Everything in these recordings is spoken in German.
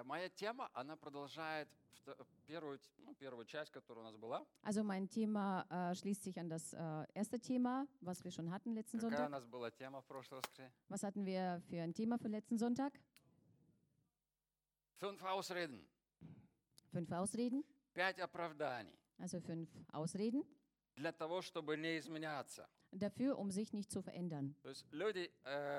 моя тема, она продолжает первую часть, которая у нас была. Also mein Thema schließt sich an das erste Thema, was wir schon hatten letzten Какая у Sonntag. нас была тема в прошлое воскресенье? Was hatten wir für ein Thema für letzten Sonntag? 5 Ausreden, 5 Ausreden, 5 оправданий also 5 Ausreden для того, чтобы не изменяться. dafür, um sich nicht zu verändern. То есть люди,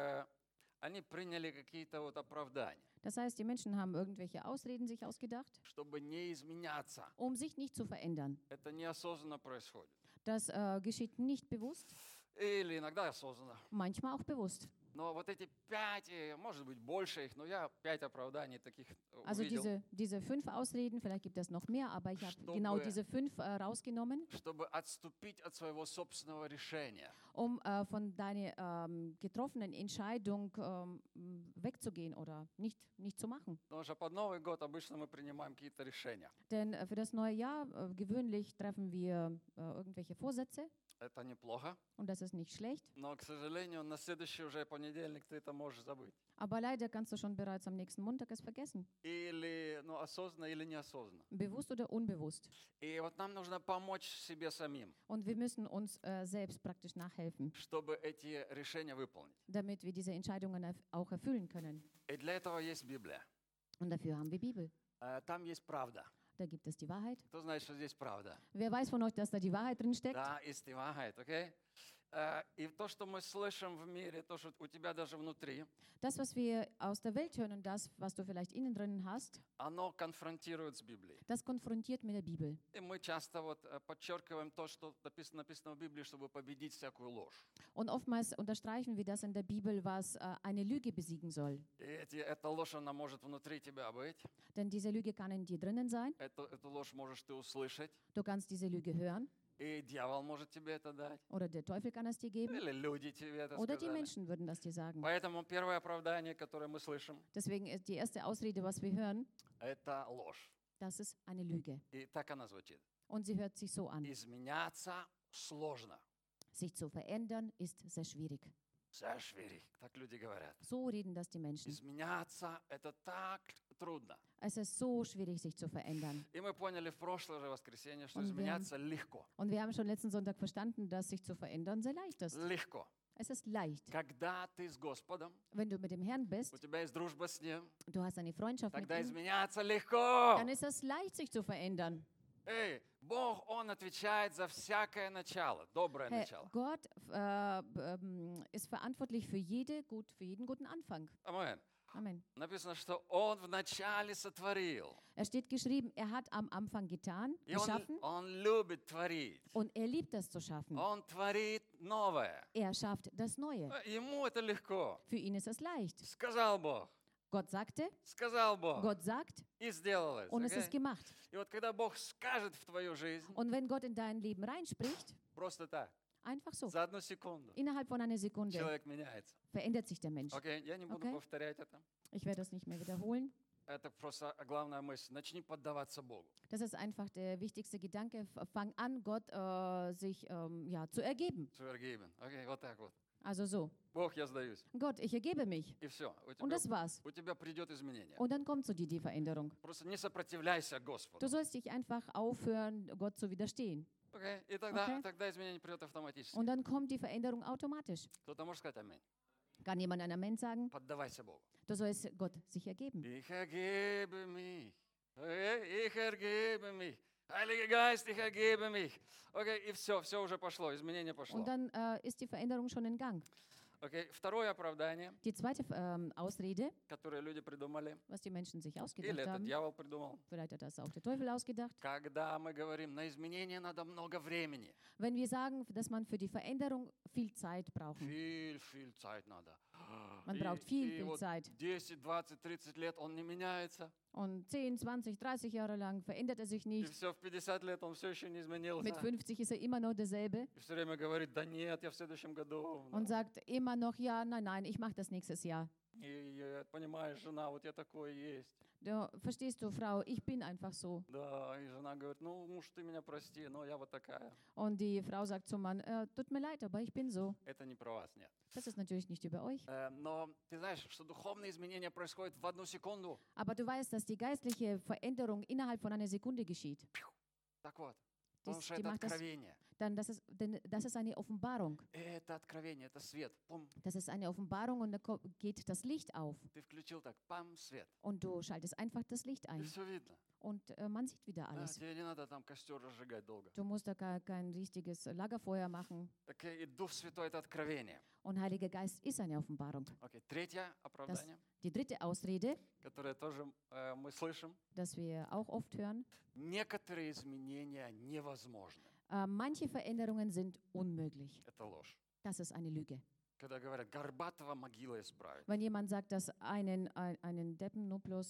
они приняли какие-то вот оправдания, Das heißt, die Menschen haben irgendwelche Ausreden sich ausgedacht, чтобы не изменяться. um sich nicht zu verändern. Это неосознанно происходит. Das geschieht nicht bewusst, Или иногда осознанно. manchmal auch bewusst. Но вот эти 5, может быть, больше их, но я 5 оправданий таких Also увидел, diese 5 Ausreden, vielleicht gibt es noch mehr, aber ich habe Чтобы- genau diese 5 rausgenommen, чтобы отступить от своего собственного решения. um von deiner getroffenen Entscheidung wegzugehen oder nicht zu machen. Потому что под Новый год обычно мы принимаем какие-то решения. Denn für das neue Jahr gewöhnlich treffen wir irgendwelche Vorsätze Это неплохо, und das ist nicht schlecht. но, к сожалению, на следующий уже понедельник ты это можешь забыть. Aber leider kannst du schon bereits am nächsten Montag es vergessen. Или осознанно, или неосознанно. Bewusst oder unbewusst. И вот нам нужно помочь себе самим, Und wir müssen uns selbst praktisch nachhelfen, чтобы эти решения выполнить. damit wir diese Entscheidungen auch erfüllen können. И для этого есть Библия. Und dafür haben wir Bibel. Там есть правда. Da gibt es die Wahrheit. Кто знает, что здесь правда? Wer weiß von euch, dass da die Wahrheit drin steckt? Да, есть и Wahrheit, окей? И то, что мы слышим в мире, то, что у тебя даже внутри, Das, was wir aus der Welt hören und das, was du vielleicht innen drin hast, оно конфронтирует с Библией. das konfrontiert mit der Bibel. И мы часто вот подчеркиваем то, что написано в Библии, чтобы победить всякую ложь. Und oftmals unterstreichen wir das in der Bibel, was eine Lüge besiegen soll. И эта ложь, она может внутри тебя быть. Denn diese Lüge kann in dir drinnen sein. Эту ложь можешь ты услышать. Du kannst diese Lüge hören И дьявол может тебе это дать. oder der Teufel kann es dir geben Или люди тебе это oder die сказали. Menschen würden das dir sagen. Поэтому первое оправдание, которое мы слышим, Deswegen ist die erste Ausrede, was wir hören, это ложь. das ist eine Lüge. И так она звучит. Und sie hört sich so an. Изменяться сложно. Sich zu verändern ist sehr schwierig. Sehr schwierig, так люди говорят. So reden das die Menschen. Изменяться – это так трудно. Es ist so schwierig, sich zu verändern. И мы поняли в прошлое же воскресенье, что Und wir- изменяться легко. Und wir haben schon letzten Sonntag verstanden, dass sich zu verändern sehr leicht ist. Легко. Es ist leicht. Когда ты с Господом, Wenn du mit dem Herrn у bist, тебя есть дружба с Ним, du hast eine Freundschaft mit тогда ihm, изменяться легко. dann ist es leicht, sich zu verändern. Эй, Бог, Он отвечает за всякое начало, доброе Hey, начало. Gott ist verantwortlich für jeden guten Anfang. Аминь. Amen. Написано, что Он вначале сотворил. Es steht geschrieben, er hat am Anfang getan, И geschaffen Он любит творить. und er liebt es zu schaffen. Он творит новое. Er schafft das Neue. Ему это легко. Für ihn ist es leicht. Сказал Бог. Gott sagte, Сказал Бог. Gott sagt И сделал это. und es окей? ist gemacht. И вот когда Бог скажет в твою жизнь, Und wenn Gott in dein Leben reinspricht, просто так, einfach so, за одну секунду, innerhalb von einer Sekunde человек меняется. verändert sich der Mensch. Окей, я не буду Окей. повторять это. Ich werde das nicht mehr wiederholen. Это просто главная мысль. Начни поддаваться Богу. Das ist einfach der wichtigste Gedanke. Fang an, Gott sich zu ergeben. Zu ergeben. Окей, вот так вот. Also so, Бог, я сдаюсь. Gott, ich ergebe mich. И все. Und das war's. У тебя придет изменение. Und dann kommt zu dir die Veränderung. Просто не сопротивляйся Господу. Du sollst dich einfach aufhören, Gott zu widerstehen. Окей? И тогда, Окей. тогда изменение придет автоматически. Und dann kommt die Veränderung automatisch. Кто-то может сказать аминь. Kann jemand ein Amen sagen? Поддавайся Богу. Du sollst Gott sich ergeben. Ich ergebe mich. Okay? Ich ergebe mich. Heiliger Geist, ich ergebe mich. Okay, и все уже пошло, изменение пошло. Und dann ist die Veränderung schon in Gang. Окей, второе оправдание, Die zweite Ausrede, которое люди придумали, was die Menschen sich или ausgedacht это haben, дьявол придумал. vielleicht hat das auch der Teufel ausgedacht, Когда мы говорим, на изменение надо много времени. wenn wir sagen, dass man für die Veränderung viel Zeit braucht. Viel Zeit надо. Man braucht viel вот Zeit. 10, 20, 30 лет он не меняется. Und 10, 20, 30 Jahre lang verändert er sich И nicht. все, в 50 лет он все еще не изменился. Mit 50 ist er immer noch derselbe И все время говорит, да нет, я в следующем году. und sagt immer noch, ja, nein, ich mache das nächstes Jahr. И понимаешь, жена, вот я такой есть. Du, verstehst du, Frau, ich bin einfach so. Да, и жена говорит, ну, муж, ты меня прости, но я вот такая. Und die Frau sagt zum Mann, tut mir leid, aber ich bin so. Это не про вас, нет. Das ist natürlich nicht über euch. Но ты знаешь, что духовные изменения происходят в одну секунду. Aber du weißt, dass die geistliche Veränderung innerhalb von einer Sekunde geschieht. Так вот, потому что Die это macht das, откровение. denn das ist eine Offenbarung. Это откровение, это свет. Пум, Das ist eine Offenbarung und da geht das Licht auf. ты включил так, пам, свет. Und du schaltest einfach das Licht И ein. все видно. Und man sieht wieder Да, alles. тебе не надо там костер разжигать долго. Du musst da kein richtiges Lagerfeuer machen. Так и Дух Святой — это откровение. Und Heiliger Geist ist eine Offenbarung. Окей, третье оправдание, Die dritte Ausrede, которое тоже мы слышим. das wir auch oft hören, Некоторые изменения невозможны. manche Veränderungen sind unmöglich. Это ложь. Das ist eine Lüge. Когда говорят, Горбатова могила исправит. Wenn jemand sagt, dass einen Deppen nur bloß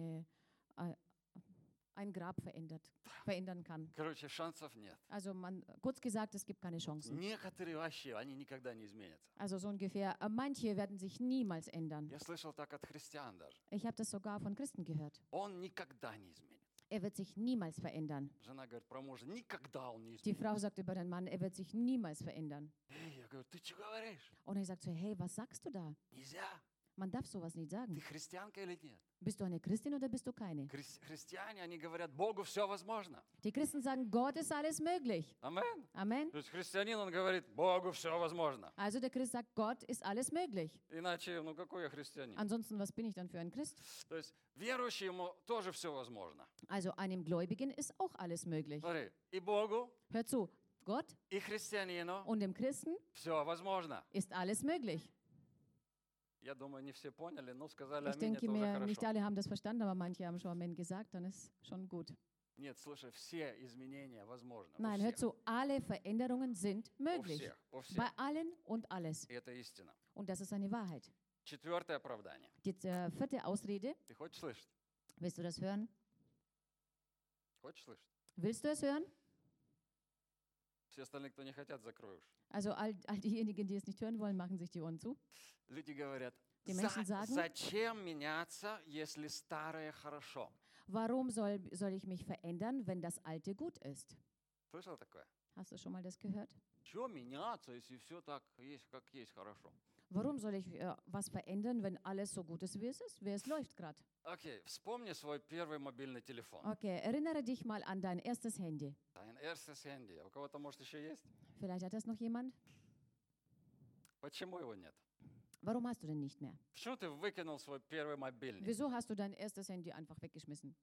ein Grab verändern kann. Короче, шансов нет. Also kurz gesagt, es gibt keine Chancen. Некоторые вообще, они никогда не изменятся. Also so ungefähr, manche werden sich niemals ändern. Я слышал так от христиан даже. Ich habe das sogar von Christen gehört. Он никогда не изменится. Er wird sich niemals verändern. Жена говорит про мужа, никогда он не Die изменится. Frau sagt über den Mann, er wird sich niemals verändern. Эй, я говорю, ты что говоришь? Und ich sage so, hey, was sagst du da? Нельзя. Man darf sowas nicht Ты sagen. христианка или нет? Bist du eine Christin oder bist du keine? Христиане, они говорят, Богу все возможно. Die Christen sagen, Gott ist alles möglich. Амен. Amen. То есть христианин, он говорит, Богу все возможно. Also der Christ sagt, Gott ist alles möglich. Иначе, ну какой я христианин? Ansonsten, was bin ich dann für ein Christ? То есть верующему тоже все возможно. Also einem Gläubigen ist auch alles möglich. Смотри, и Богу, Hör zu, Gott и христианину und dem Christen все возможно. ist alles möglich. Я думаю, не все поняли, но сказали Ich аминь, denke это уже mir, nicht хорошо. alle haben das verstanden, aber manche haben schon Amen gesagt, dann ist schon gut. Нет, слушай, все изменения возможны. Nein, hör zu, alle Veränderungen sind У möglich. всех, у всех. Bei allen und alles. И это истина. Und das ist eine Wahrheit. Четвертое оправдание. Die vierte Ausrede, Ты хочешь слышать? willst du das hören? Хочешь слышать? Willst du es hören? Все остальные, кто не хотят, закрой уж. Also all diejenigen, die es nicht hören wollen, machen sich die Ohren zu. Люди говорят, Die Menschen sagen, зачем меняться, если старое хорошо? warum soll ich mich verändern, wenn das Alte gut ist? Слышал такое? Hast du schon mal das gehört? Чего меняться, если все так есть, как есть, хорошо? Warum soll ich was verändern, wenn alles so gut ist, wie es ist, wie es läuft gerade? Окей, вспомни свой первый мобильный телефон. Okay, erinnere dich mal an dein erstes Handy. Dein erstes Handy. У кого-то, может, еще есть? Vielleicht hat das noch jemand? Почему его нет? Warum hast du denn nicht mehr? Почему ты выкинул свой первый мобильник? Wieso hast du dein erstes Handy einfach weggeschmissen?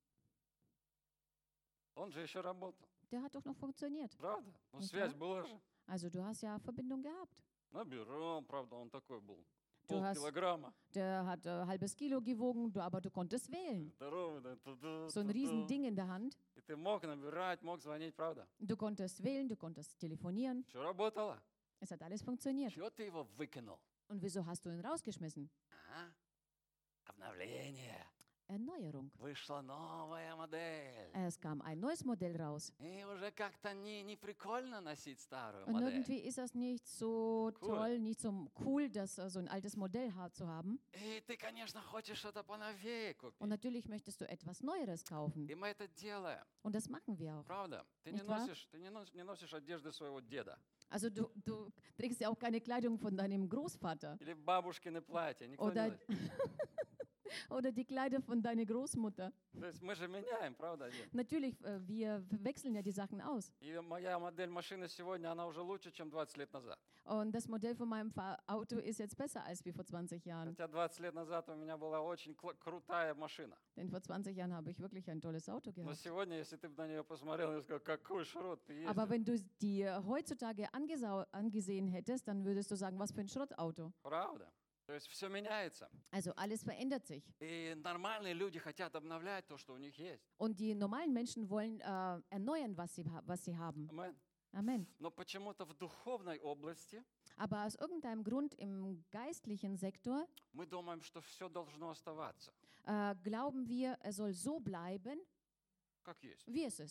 Он же еще работал. Der hat doch noch funktioniert. Правда? Ну, Не связь так? была же. Also du hast ja Verbindung gehabt. Наберем, правда, он такой был. Du hast- Полкилограмма. Der hat halbes Kilo gewogen, aber du konntest wählen. Здоровый, да, ту-ду, So ein ту-ду. Riesending in der Hand. И ты мог набирать, мог звонить, правда? Du konntest wählen, du konntest telefonieren. Все работало. Es hat alles funktioniert. Чего ты его выкинул? Und wieso hast du ihn rausgeschmissen? А? Обновление. Erneuerung. Вышла новая модель. Es kam ein neues Modell raus. И уже как-то не прикольно носить старую Und модель. irgendwie ist das nicht so Cool. toll, nicht so cool, das so ein altes Modell zu haben. И ты, конечно, хочешь что-то поновее Und купить. natürlich möchtest du etwas Neueres kaufen. И мы это делаем. Und das machen wir auch. Правда? Ты Nicht wahr? не носишь одежды своего деда. Also du trägst ja auch keine Kleidung von deinem Großvater Или бабушкины платья. Никто не oder, носит. oder die Kleider von deiner Großmutter. То есть мы же меняем, правда? Дед? Natürlich, wir wechseln ja die Sachen aus. И моя модель машины сегодня, она уже лучше, чем 20 лет назад. Und das Modell von meinem Auto ist jetzt besser als wie vor 20 Jahren. Хотя 20 лет назад у меня была очень крутая машина. Denn vor 20 Jahren habe ich wirklich ein tolles Auto Но gehabt. сегодня, если ты бы на нее посмотрел и сказал, какой шрот ты Aber ездишь, wenn du die heutzutage angesehen hättest, dann würdest du sagen, was für ein Schrottauto. правда? То есть все меняется. Also alles verändert sich. И нормальные люди хотят обновлять то, что у них есть. Und die normalen Menschen wollen erneuern, was sie haben. Амен. Amen. Но почему-то в духовной области Aber aus irgendeinem Grund im geistlichen Sektor мы думаем, что все должно оставаться glauben wir, es soll so bleiben, как есть. wie es ist.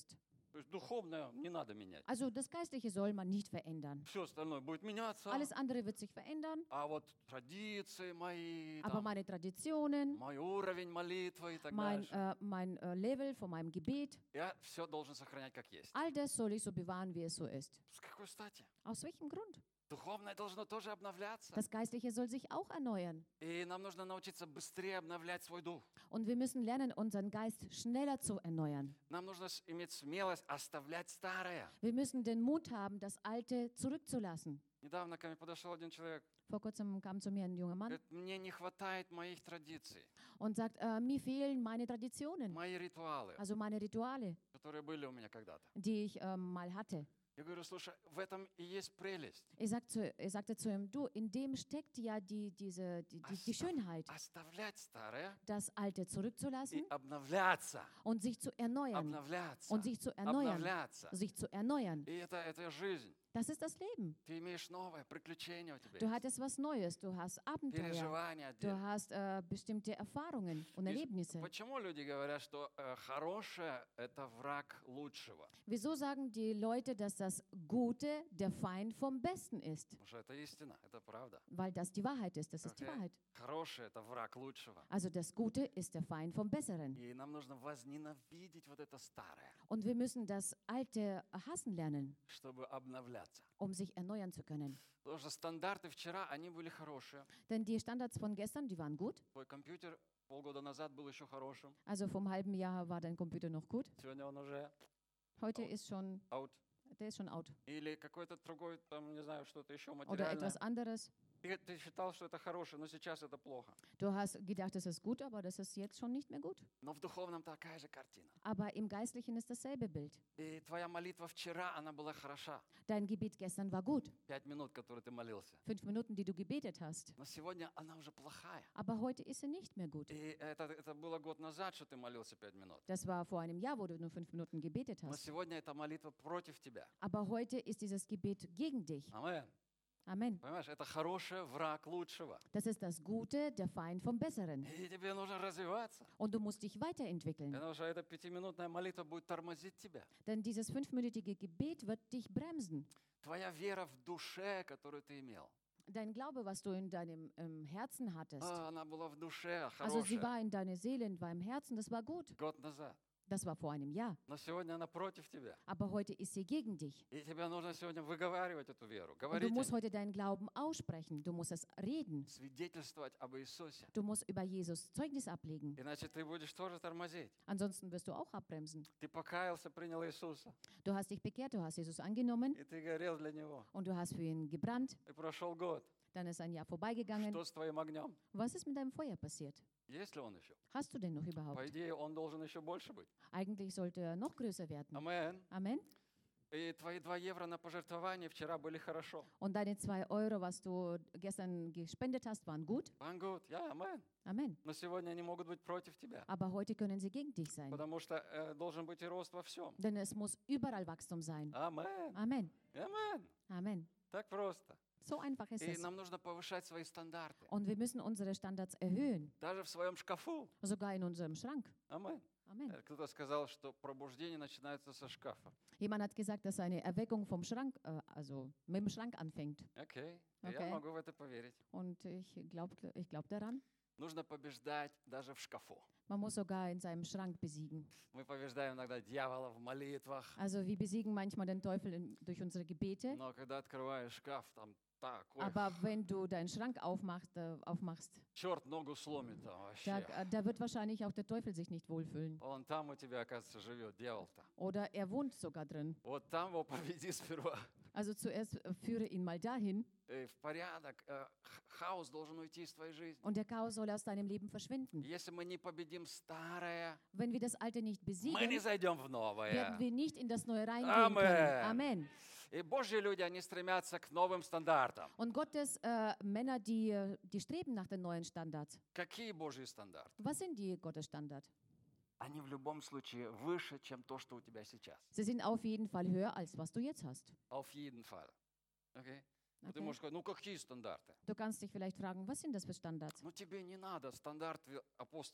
То есть духовное не надо менять. Also das Geistliche soll man nicht verändern. Все остальное будет меняться. Alles andere wird sich verändern, А вот традиции мои, aber там, meine Traditionen, мой уровень молитвы и так дальше, mein Level von meinem Gebet, я все должен сохранять как есть. all das soll ich so bewahren, wie es so ist. С какой стати? Aus welchem Grund? Духовное должно тоже обновляться. Das Geistliche soll sich auch erneuern. И нам нужно научиться быстрее обновлять свой дух. Und wir müssen lernen, unseren Geist schneller zu erneuern. Нам нужно иметь смелость оставлять старое. Wir müssen den Mut haben, das Alte zurückzulassen. Недавно ко мне подошел один человек, Vor kurzem kam zu mir ein junger Mann говорит, мне не хватает моих традиций, und sagt, mir fehlen meine Traditionen, мои ритуалы, also meine Rituale, которые были у меня когда-то. die ich mal hatte. Я говорю, слушай, в этом и есть прелесть. Ich sagte zu ihm, du, in dem steckt ja die Schönheit, Оставлять старое das Alte и zurückzulassen обновляться. und sich zu erneuern. Обновляться. Und sich zu erneuern. Обновляться. Sich zu erneuern. И это жизнь. Das ist das Leben. Ты имеешь новое, приключение у тебя Du есть. hattest was Neues, du hast Abenteuer, Переживания du отдельные. hast bestimmte Erfahrungen und И Erlebnisse. Почему люди говорят, что хорошее – это враг лучшего? Wieso sagen die Leute, dass das Gute der Feind vom Besten ist? Потому что это истина, это правда. Weil das die Wahrheit ist, das ist die Окей? Wahrheit. Хорошее – это враг лучшего. Also das Gute ist der Feind vom Besseren. И нам нужно возненавидеть вот это старое, Und wir müssen das Alte hassen lernen, чтобы обновляться. um sich erneuern zu können. Потому что стандарты вчера, они были хорошие. Denn die Standards von gestern, die waren gut. Твой компьютер полгода назад был еще хорошим. Also vom halben Jahr war dein Computer noch gut. Сегодня он уже Heute ist schon, out. der ist schon out. Или какой-то другой, там, не знаю, что-то еще Oder материальное. etwas anderes. Ты считал, что это хорошее, но сейчас это плохо. Du hast gedacht, das ist gut, aber das ist jetzt schon nicht mehr gut. Но в dуховном такая же картина. Aber im Geistlichen ist dasselbe Bild. И твоя молитва вчера, она была хороша. Dein Gebet gestern war gut. 5 минут, которые ты молился. 5 Minuten, die du gebetet hast. Но сегодня она уже плохая. Aber heute ist sie nicht mehr gut. И это было год назад, что ты молился 5 минут. Das war vor einem Jahr, wo du nur 5 Minuten gebetet Но hast. сегодня эта молитва против тебя. Aber heute ist dieses Gebet gegen dich. Амен. Amen. Понимаешь, это хорошее, враг лучшего. Das ist das Gute, der Feind vom Besseren. И тебе нужно развиваться. Und du musst dich weiterentwickeln. Потому что эта 5-минутная молитва будет тормозить тебя. Denn dieses 5-minütige Gebet wird dich bremsen. Твоя вера в душе, которую ты имел. Dein Glaube, was du in deinem Herzen hattest. Она была в душе, Also sie хорошая. war in deiner Seele, war im Herzen, das war gut. Год назад. Das war vor einem Jahr. Но сегодня она против тебя. Aber heute ist sie gegen dich. И тебе нужно сегодня выговаривать эту веру. Und du Говорить, musst heute deinen Glauben aussprechen. Du musst es reden. свидетельствовать об Иисусе. Du musst über Jesus Zeugnis ablegen. Иначе ты будешь тоже тормозить. Ansonsten wirst du auch abbremsen. Ты покаялся, принял Иисуса. Du hast dich bekehrt, du hast Jesus angenommen И ты горел для Него. und du hast für ihn gebrannt. И прошел год. Dann ist ein Jahr vorbeigegangen. Что с твоим огнем? Was ist mit deinem Feuer passiert? Есть ли он еще? Hast du den noch По überhaupt? идее, он должен еще больше быть. Eigentlich sollte er noch größer werden. Амен. Amen. И твои 2 евро на пожертвование вчера были хорошо. Und deine 2 Euro, was du gestern gespendet hast, waren gut. One good. Ja, амен. Amen. Но сегодня они могут быть против тебя. Aber heute können sie gegen dich sein. Потому что должен быть и рост во всем. Denn es muss überall Wachstum sein. Амен. Amen. Амен. Amen. Так просто. So einfach ist И es. нам нужно повышать свои стандарты. Und wir müssen unsere Standards erhöhen. Даже в своем шкафу. Sogar in unserem Schrank. Амен. Amen. Кто-то сказал, что пробуждение начинается со шкафа. Jemand hat gesagt, dass eine Erweckung vom Schrank, also mit dem Schrank anfängt. Окей. Окей. Я могу в это поверить. Und ich glaub daran. Нужно побеждать даже в шкафу. Man muss sogar in seinem Schrank besiegen. Мы побеждаем иногда дьявола в молитвах. Also wir besiegen manchmal den Teufel durch unsere Gebete. Но когда открываешь шкаф, там такой Aber wenn du deinen Schrank aufmachst, черт ногу сломит там вообще. da wird wahrscheinlich auch der Teufel sich nicht wohlfühlen. Он там у тебя, оказывается, живет, дьявол-то. Oder er wohnt sogar drin. Вот там его победи сперва. Also zuerst führe ihn mal dahin В порядок, хаос должен уйти из твоей жизни. und der Chaos soll aus deinem Leben verschwinden. Если мы не победим старое, Wenn wir das Alte nicht мы besiegen, не зайдем в werden новое. wir nicht in das Neue reingehen Amen. können. Amen. И Божьи люди, они стремятся к новым стандартам. Und Gottes Männer, die streben nach den neuen Standards. Какие Божьи стандарты? Was sind die Gottes Standards? Они в любом случае выше, чем то, что у тебя сейчас. Sie sind auf jeden Fall höher, als was du jetzt hast. Auf jeden Fall. Okay? Ты Okay? можешь сказать, ну какие стандарты? Du kannst dich vielleicht fragen, was sind das für Standards? Ну тебе не надо стандарты апостолов.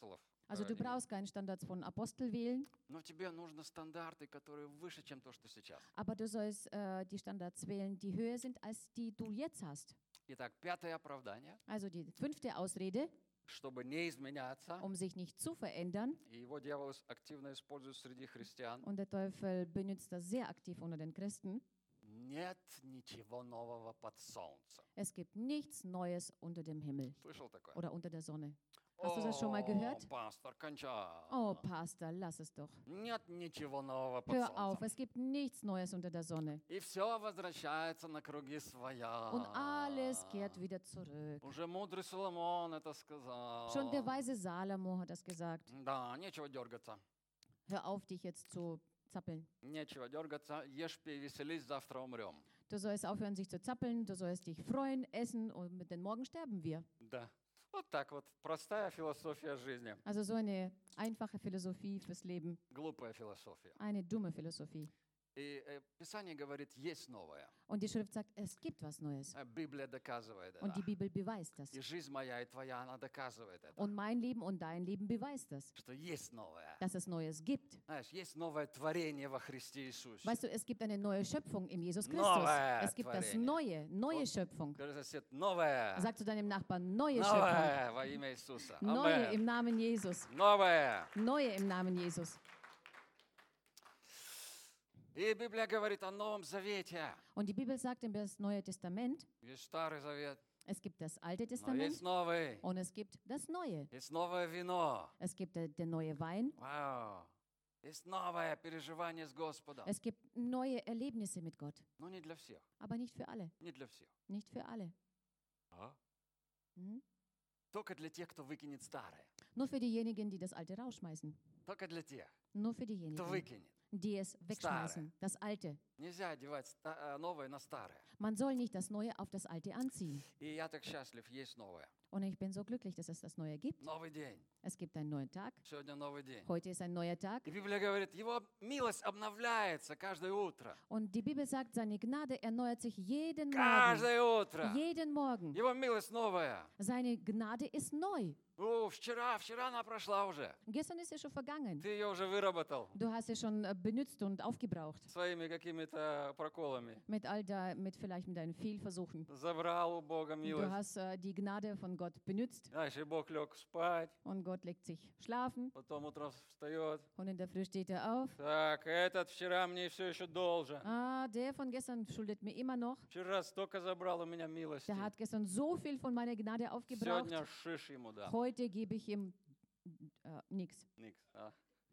Also du brauchst keinen Standard von Apostel wählen, Но тебе нужны стандарты, которые выше, чем то, что сейчас. aber du sollst die Standards wählen, die höher sind, als die du jetzt hast. Итак, пятое оправдание, Also die 5. Ausrede, чтобы не изменяться, sich nicht zu verändern. и его дьявол активно использует среди христиан. Und der Teufel benutzt das sehr aktiv unter den Christen. Нет ничего нового под солнцем. Es gibt nichts Neues unter dem Himmel Слышал такое? oder unter der Sonne. Hast du das schon mal gehört? Пастор, кончай. Oh, Pastor, lass es doch. Нет ничего нового под Hör auf, солнцем. es gibt nichts Neues unter der Sonne. И все возвращается на круги своя. Und alles kehrt wieder zurück. Уже мудрый Соломон это сказал. Schon der weise Salomo hat das gesagt. Да, нечего дергаться. Hör auf, dich jetzt zu zappeln. Нечего дергаться. Ешь, пей, веселись, завтра умрем. Du sollst aufhören, sich zu zappeln. Du sollst dich freuen, essen und denn morgen sterben wir. Да. Вот так вот. Простая философия жизни. Also so eine einfache Philosophie fürs Leben. Глупая философия. Eine dumme Philosophie. И Писание говорит, есть новое. Und die Schrift sagt, es gibt was Neues. Библия доказывает Und это. die Bibel beweist das. И жизнь моя, и твоя, она доказывает это. Und mein Leben und dein Leben beweist das, Что есть новое. dass es Neues gibt. Знаешь, есть новое творение во Христе Иисусе. Weißt du, es gibt eine neue Schöpfung im Jesus Christus. Новое Es gibt das творение. neue Schöpfung. Скажи, сосед, новое. Sag zu deinem Nachbarn, neue Schöpfung. Новое во имя Иисуса. Neue Амен. im Namen Jesus. Новое. Neue im Namen Jesus. И Библия говорит о Новом Завете. Und die Bibel sagt im Neue Testament, Есть Старый Завет, es gibt das Alte но Testament есть новый. und es gibt das Neue. Есть новое вино. Es gibt der neue Wein. Вау. Есть новое переживание с Господом. Es gibt neue Erlebnisse mit Gott. Но не для всех. Aber nicht für alle. Не для всех. Nicht für alle. А? Mhm. Только для тех, кто выкинет старое. Nur für diejenigen, die das Alte rausschmeißen. Только для тех, Nur für кто diejenigen, выкинет. die es wegschmeißen. Das Alte. Нельзя одевать новое на старое. Man soll nicht das Neue auf das Alte anziehen. И я так счастлив, есть новое. Und ich bin so glücklich, dass es das Neue gibt. Новый день. Es gibt einen neuen Tag. Сегодня новый день. Heute ist ein neuer Tag. И Библия говорит, его милость обновляется каждое утро. Und die Bibel sagt, seine Gnade erneuert sich jeden Morgen. Каждое утро. Jeden Morgen. Его милость новая. Seine Gnade ist neu. Вчера она прошла уже. Gestern ist sie schon vergangen. Ты ее уже выработал Du hast sie schon benutzt und aufgebraucht. своими какими-то проколами. Mit vielleicht mit deinen Fehlversuchen. Забрал у Бога Du милость. hast die Gnade von Gott benutzt Знаешь, и Бог лег спать, und Gott legt sich schlafen потом утром встает. und in der Früh steht er auf. Так, этот вчера мне все еще должен. Ah, der von gestern schuldet mir immer noch. Вчера столько забрал у меня милости. Der hat gestern so viel von meiner Gnade aufgebraucht. Сегодня шиш ему дам. Heute gebe ich ihm nichts. Никс, а?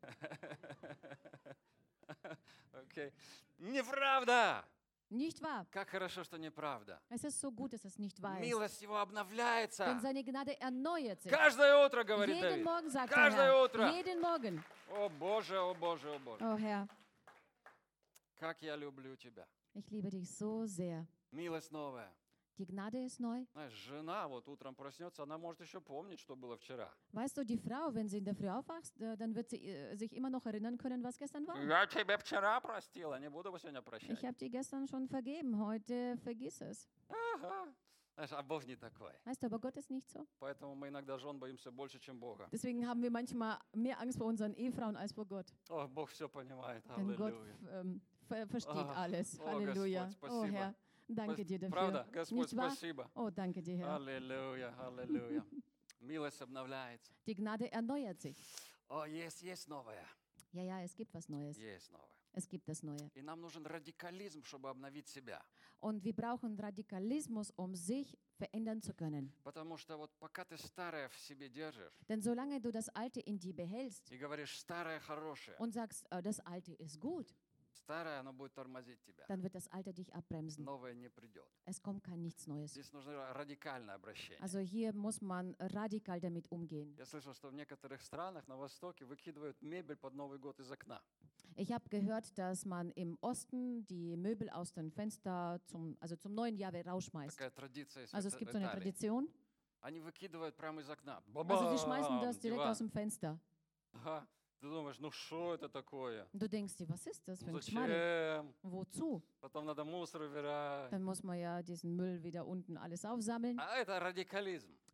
Окей. Неправда! Nicht wahr? Как хорошо, что неправда. Es ist so gut, dass es nicht wahr ist. Милость его Denn обновляется. seine Gnade erneuert sich. Каждое утро, говорит Jeden Давид. Morgen, sagt der Каждое Herr. утро. Jeden Morgen. О Боже, о Боже, о Боже. Oh Herr, Как я люблю тебя. ich liebe dich so sehr. Милость новая. Die Gnade ist neu. Знаешь, жена вот утром проснется, она может еще помнить, что было вчера. Weißt du, die Frau, wenn sie in der Früh aufwacht, dann wird sie sich immer noch erinnern können, was gestern war. Я тебя вчера простила, не буду его сегодня прощать. Ich habe dir gestern schon vergeben, heute vergiss es. Ага. Знаешь, а Бог не такой. Weißt du, aber Gott ist nicht so. Поэтому мы иногда жен боимся больше, чем Бога. Deswegen haben wir manchmal mehr Angst vor unseren Ehefrauen als vor Gott. О, Бог все понимает. Denn Gott Аллилуйя. versteht Ah, alles. oh, Halleluja. Господь, Oh спасибо. Herr, danke dir Правда? dafür. Господь, Nicht wahr? спасибо. Oh, danke dir, Herr. Аллилуйя, аллилуйя. Милость обновляется. Die Gnade erneuert sich. О, есть новое. Ja, ja, es gibt was Neues. Есть новое. Es gibt das Neue. И нам нужен радикализм, чтобы обновить себя. Und wir brauchen Radikalismus, um sich verändern zu können. Потому что вот пока ты старое в себе держишь Denn solange du das Alte in dir behältst и говоришь старое хорошее, und sagst, das Alte ist gut, старое оно будет тормозить тебя. dann wird das Alte dich abbremsen. Новое не придет. Es kommt kein nichts Neues. Здесь нужно радикальное обращение. Also hier muss man radikal damit umgehen. Я слышал, что в некоторых странах на Востоке выкидывают мебель под Новый год из окна. Ich habe gehört, dass man im Osten die Möbel aus dem Fenster zum neuen Jahr rausschmeißt. Такая традиция есть Also в es gibt so eine Италии. Tradition. Они выкидывают прямо из окна. Also sie schmeißen das Бабам! direkt Диван. aus dem Fenster. Ага. Ты думаешь, ну что это такое? Und du denkst dir, was ist das für Ну ein Geschmack? зачем? Wozu? Потом надо мусор убирать. Dann muss man ja diesen Müll wieder unten alles aufsammeln. А это радикализм.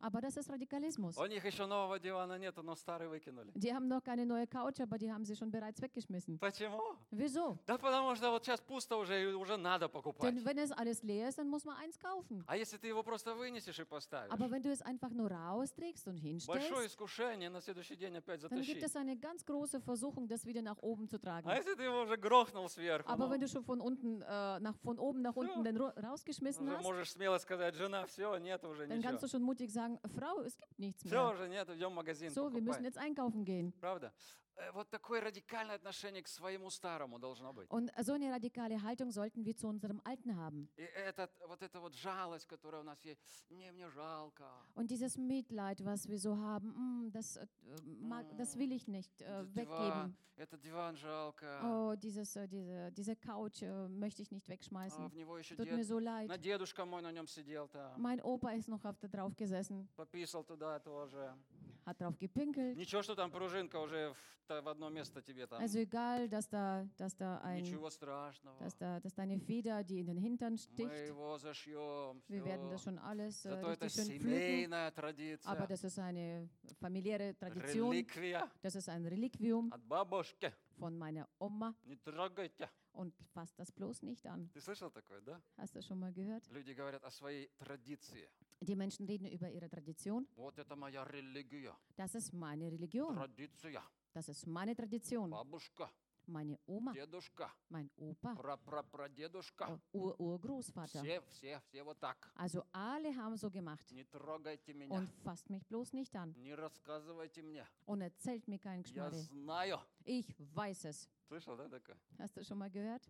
Aber das ist Radikalismus. У них еще нового дивана нету, но старый выкинули. Die haben noch keine neue Couch, aber die haben sie schon bereits weggeschmissen. Почему? Wieso? Да потому что вот сейчас пусто уже, и уже надо покупать. Denn wenn es alles leer ist, dann muss man eins kaufen. А если ты его просто вынесешь и поставишь? Aber wenn du es einfach nur rausträgst und Большое hinstellst, искушение на следующий день опять dann gibt затащить. es eine ganz große Versuchung, das wieder nach oben zu tragen. А если ты его уже грохнул сверху, Aber ну, wenn du schon von oben nach unten dann rausgeschmissen уже hast, можешь смело сказать, жена, все, нет уже dann kannst ничего. du schon mutig sagen, Frau, es gibt nichts Все mehr. уже нет, идем в магазин So, wir müssen покупать. jetzt einkaufen gehen. Правда? Вот такое радикальное отношение к своему старому должно быть. Und so eine radikale Haltung sollten wir zu unserem Alten haben. И вот эта вот жалость, которая у нас есть, мне жалко. Und dieses Mitleid, was wir so haben, das will ich nicht weggeben. Этот диван жалко. Oh, diese Couch möchte ich nicht А wegschmeißen. в него еще Tut mir so leid. дедушка мой на нем сидел там. Mein Opa ist noch drauf gesessen, Пописал туда тоже. hat drauf gepinkelt. Ничего, что там пружинка уже в одно место тебе там. Also egal, dass da Ничего страшного. dass da eine Feder, die in den Hintern Мы sticht. его зашьем. Wir werden всё. das schon alles Зато это richtig schön pflücken. семейная Aber tradиция. das ist eine familiäre Tradition. Реликвия Das ist ein Reliquium от бабушки. von meiner Oma Не трогайте. und fasst das bloß nicht an. Ты слышал такое, да? Hast du schon mal gehört? Люди говорят о своей традиции. Die Menschen reden über ihre Tradition. Вот это моя религия. Das ist meine Religion. Традиция. Das ist meine Tradition. Бабушка, Meine Oma, дедушка, mein Opa, прапрапрадедушка. Urgroßvater. Все вот так. Also alle haben so gemacht. Не трогайте меня. Und fasst mich bloß nicht an. Не рассказывайте мне. Und erzählt mir keinen Я Geschmarre. знаю. Ich weiß es. Слышал, да, такое? Hast du schon mal gehört?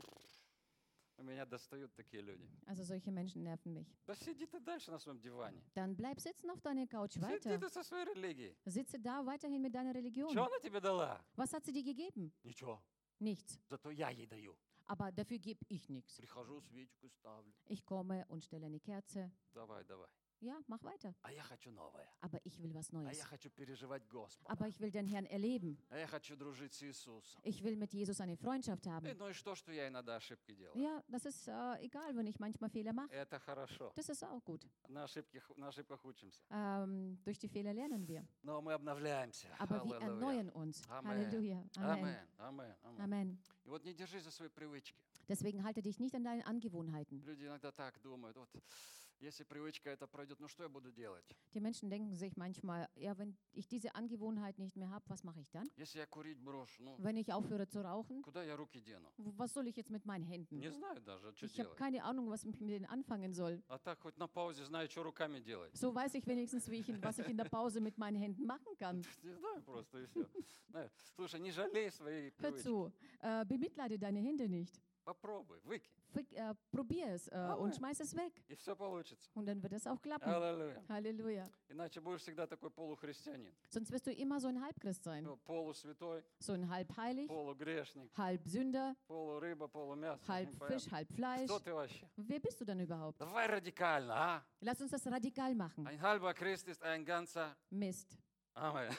Меня достают такие люди. Also solche Menschen nerven mich. Да сиди ты дальше на своем диване. Dann bleib sitzen auf deiner Couch Сиди weiter. ты со своей религией. Sitze da weiterhin mit deiner Religion. Что она тебе дала? Was hat sie dir gegeben? Ничего. Nichts. Зато я ей даю. Aber dafür gebe ich nichts. Прихожу, свечку ставлю. Ich komme und stelle eine Kerze. Давай. Ja, mach weiter. А я хочу новое. Aber ich will was А Neues. я хочу переживать Господа. Aber ich will den Herrn erleben. А я хочу дружить с Иисусом. Ich will mit Jesus eine Freundschaft haben. Ну и что я иногда ошибки делаю? Ja, das ist egal, wenn ich manchmal Fehler mache. Это хорошо. Das ist auch gut. На ошибках учимся. Durch die Fehler lernen wir. Но мы обновляемся. Aber wir Аллилуйя. erneuern uns. Amen. Halleluja. Amen. Amen. Amen. И вот не держись за свои привычки. Deswegen halte dich nicht an deinen Angewohnheiten. Люди иногда так думают, вот если привычка это пройдет, ну что я буду делать? Die Menschen denken sich manchmal, ja, wenn ich diese Angewohnheit nicht mehr habe, was mache ich dann? Если я курить брошу, ну Wenn ich aufhöre zu rauchen, куда я руки дену? was soll ich jetzt mit meinen Händen? Не знаю даже, что Ich habe делать. keine Ahnung, was ich mit denen anfangen soll. А так хоть на паузе знаю, что руками делать. So weiß ich wenigstens, was ich in der Pause mit meinen Händen machen kann. Не знаю просто и все. Слушай, не жалей своей Hör привычки. zu, bemitleide deine Hände nicht. Попробуй, выкинь, Probier es und schmeiß es weg. и все получится. Und dann wird es auch klappen. Аллилуйя. Halleluja. Иначе будешь всегда такой полухристианин. Sonst wirst du immer so ein Halbchrist sein. Полусвятой, So ein halb heilig, полугрешник, halb Sünder, полурыба, полумясо. halb Fisch, halb Fleisch. Кто ты вообще? Wer bist du denn überhaupt? Давай радикально, а? Lass uns das radikal machen. Ein halber Christ ist ein ganzer... Mist. Amen.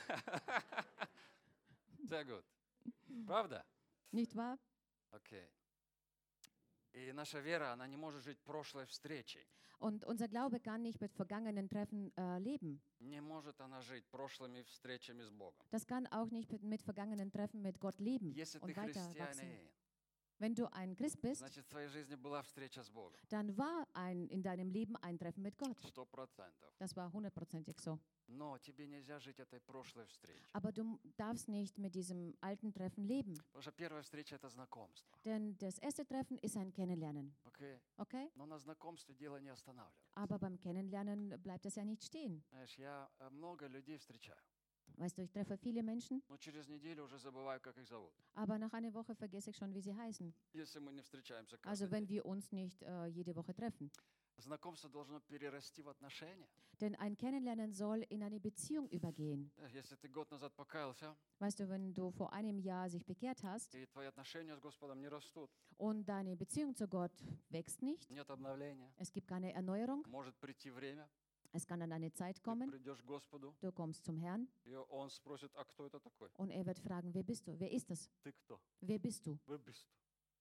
Sehr gut. Правда? Nicht wahr? Окей. И наша вера, она не может жить прошлой встречей. Und unser Glaube kann nicht mit vergangenen Treffen leben. Не может она жить прошлыми встречами с Богом. Das kann auch nicht mit vergangenen Treffen mit Gott leben Если ты und weiter wachsen. христианин, Wenn du ein Christ bist, значит, в твоей жизни была встреча с Богом. dann war in deinem Leben ein Treffen mit Gott. 100%. Das war 100%ig so. Но тебе нельзя жить этой прошлой встречей. Aber du darfst nicht mit diesem alten Treffen leben. Потому что первая встреча – это знакомство. Denn das erste Treffen ist ein Kennenlernen. Окей? Okay? Но на знакомстве дело не останавливается. Aber beim Kennenlernen bleibt es ja nicht stehen. Знаешь, я много людей встречаю. Weißt du, ich treffe viele Menschen, Но через неделю уже забываю, как их зовут. aber nach einer Woche vergesse ich schon, wie sie heißen. Если мы не встречаемся каждый Also wenn день. wir uns nicht jede Woche treffen. Знакомство должно перерасти в отношения. Denn ein Kennenlernen soll in eine Beziehung übergehen. Если ты год назад покаялся, Weißt du, wenn du vor einem Jahr sich bekehrt hast и твои отношения с Господом не растут, und deine Beziehung zu Gott wächst nicht, нет обновления, es gibt keine Erneuerung, может прийти время, es kann dann eine Zeit ты kommen, придешь к Господу, du kommst zum Herrn и Он спросит, а кто это такой? und er wird fragen, wer bist du? Wer ist es? Ты кто? Wer bist du? Вы бist du?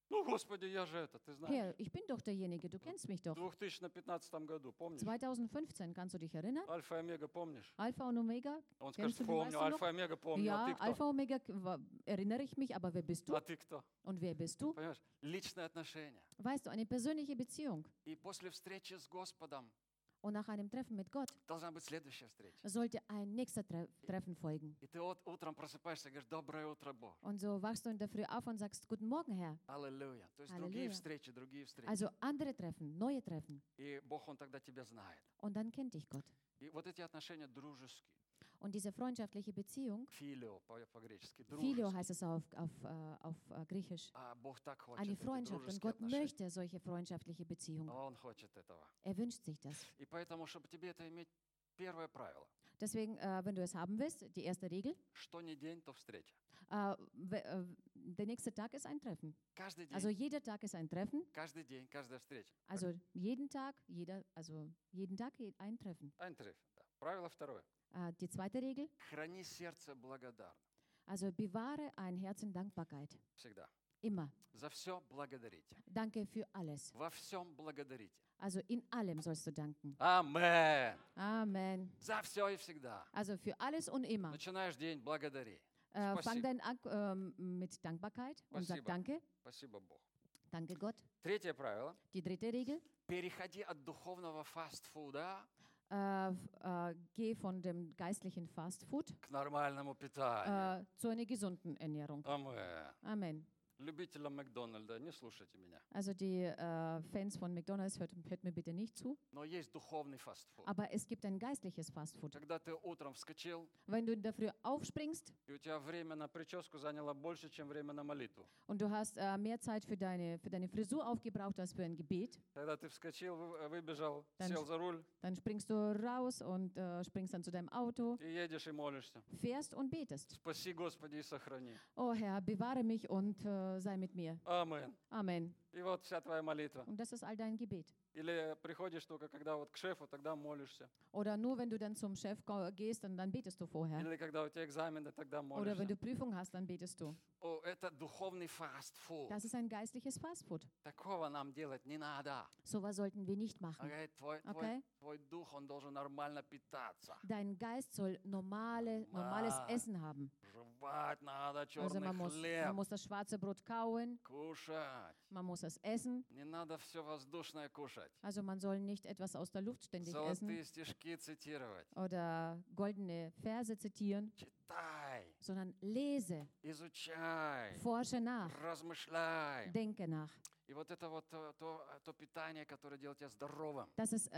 Ну, Господи, я же это, ты знаешь. Herr, ich bin doch derjenige, du kennst mich В doch. 2015 году, помнишь? 2015, kannst du dich erinnern? Альфа и Омега, помнишь? Alpha und Omega? Он скажет, Kennst du die, weißt помню, du noch? Альфа и Омега помню, а Ja, ты кто? Alpha Omega erinnere ich mich, aber wer bist du? А ты кто? Und wer bist du? Понимаешь? Личные отношения. Weißt du, eine persönliche Beziehung. И после встречи с Господом Und nach einem Treffen mit Gott должна быть следующая встреча. sollte ein nächster Treffen folgen. И ты утром просыпаешься и говоришь, доброе утро, Бог. Und so wachst du in der Früh auf und sagst, Guten Morgen, Herr. Аллилуйя. То есть Аллилуйя. другие встречи, другие встречи. Also andere Treffen, neue Treffen. И Бог, Он тогда тебя знает. Und dann kennt dich Gott. И вот эти отношения дружеские. Und diese freundschaftliche Beziehung, Филио по-гречески. Phileo Дружеские. heißt es auf Griechisch, А Бог так хочет eine эти Freundschaft. Und дружеские Gott отношения. möchte solche freundschaftliche Beziehungen. Он хочет этого. Er wünscht sich das. И поэтому, чтобы тебе это иметь, первое правило. Deswegen, wenn du es haben willst, die erste Regel, Что ни день, то встреча. der nächste Tag ist ein Treffen. Каждый день, Also jeder Tag ist ein Treffen. каждый день, каждая встреча. Also jeden Tag, jeden Tag ein Treffen. Ein Treffen, да. Правило второе. Die zweite Regel, Храни сердце благодарно. also bewahre ein Herz in Dankbarkeit. Всегда. Immer. За все благодарите. Danke für alles. Во всем благодарите. Also in allem sollst du danken. Амен. Amen. За все и всегда. Also für alles und immer. Начинаешь день, благодари. Fang Спасибо. deinen Tag mit Dankbarkeit und sag Спасибо. Danke. Спасибо Богу. Danke Gott. Третье правило. Die dritte Regel, Переходи от духовного фастфуда geh von dem geistlichen Fastfood к нормальному питанию. zu einer gesunden Ernährung. Амен. Amen. Любителям Макдональда, не слушайте меня. Also die Fans von McDonald's, hört mir bitte nicht zu. Но есть духовный фастфуд. Aber es gibt ein geistliches Fastfood. Когда ты утром вскочил, Wenn du in der Früh aufspringst и у тебя время на прическу заняло больше, чем время на молитву. und du hast mehr Zeit für deine Frisur aufgebraucht als für ein Gebet, Когда ты вскочил, выбежал, Dann- сел за руль dann springst du raus und springst dann zu deinem Auto, и едешь и молишься. fährst und betest. Спаси, Господи, и сохрани. Oh Herr, bewahre mich und sei mit mir. Амен. Amen. И вот вся твоя молитва. Und das ist all dein Gebet. Или приходишь только когда вот к шефу, тогда молишься. Oder nur wenn du dann zum Chef gehst, dann betest du vorher. Или когда у тебя экзамены, тогда Oder wenn молишься. du Prüfung hast, dann betest du. О, это духовный фастфуд. Das ist ein geistliches Fastfood. Такого нам делать не надо. So was sollten wir nicht machen. Окей? Okay. Твой дух, он должен нормально питаться. Dein Geist soll normales Essen haben. Жевать надо Also черный man хлеб. muss das schwarze Brot kauen, Кушать. man muss es essen. Не надо все воздушное кушать. Also man soll nicht etwas aus der Luft ständig essen Золотые стишки цитировать. oder goldene Verse zitieren, Читай, sondern lese, изучай, forsche nach, размышляй. denke nach. И вот это вот то питание, которое делает тебя здоровым. Das ist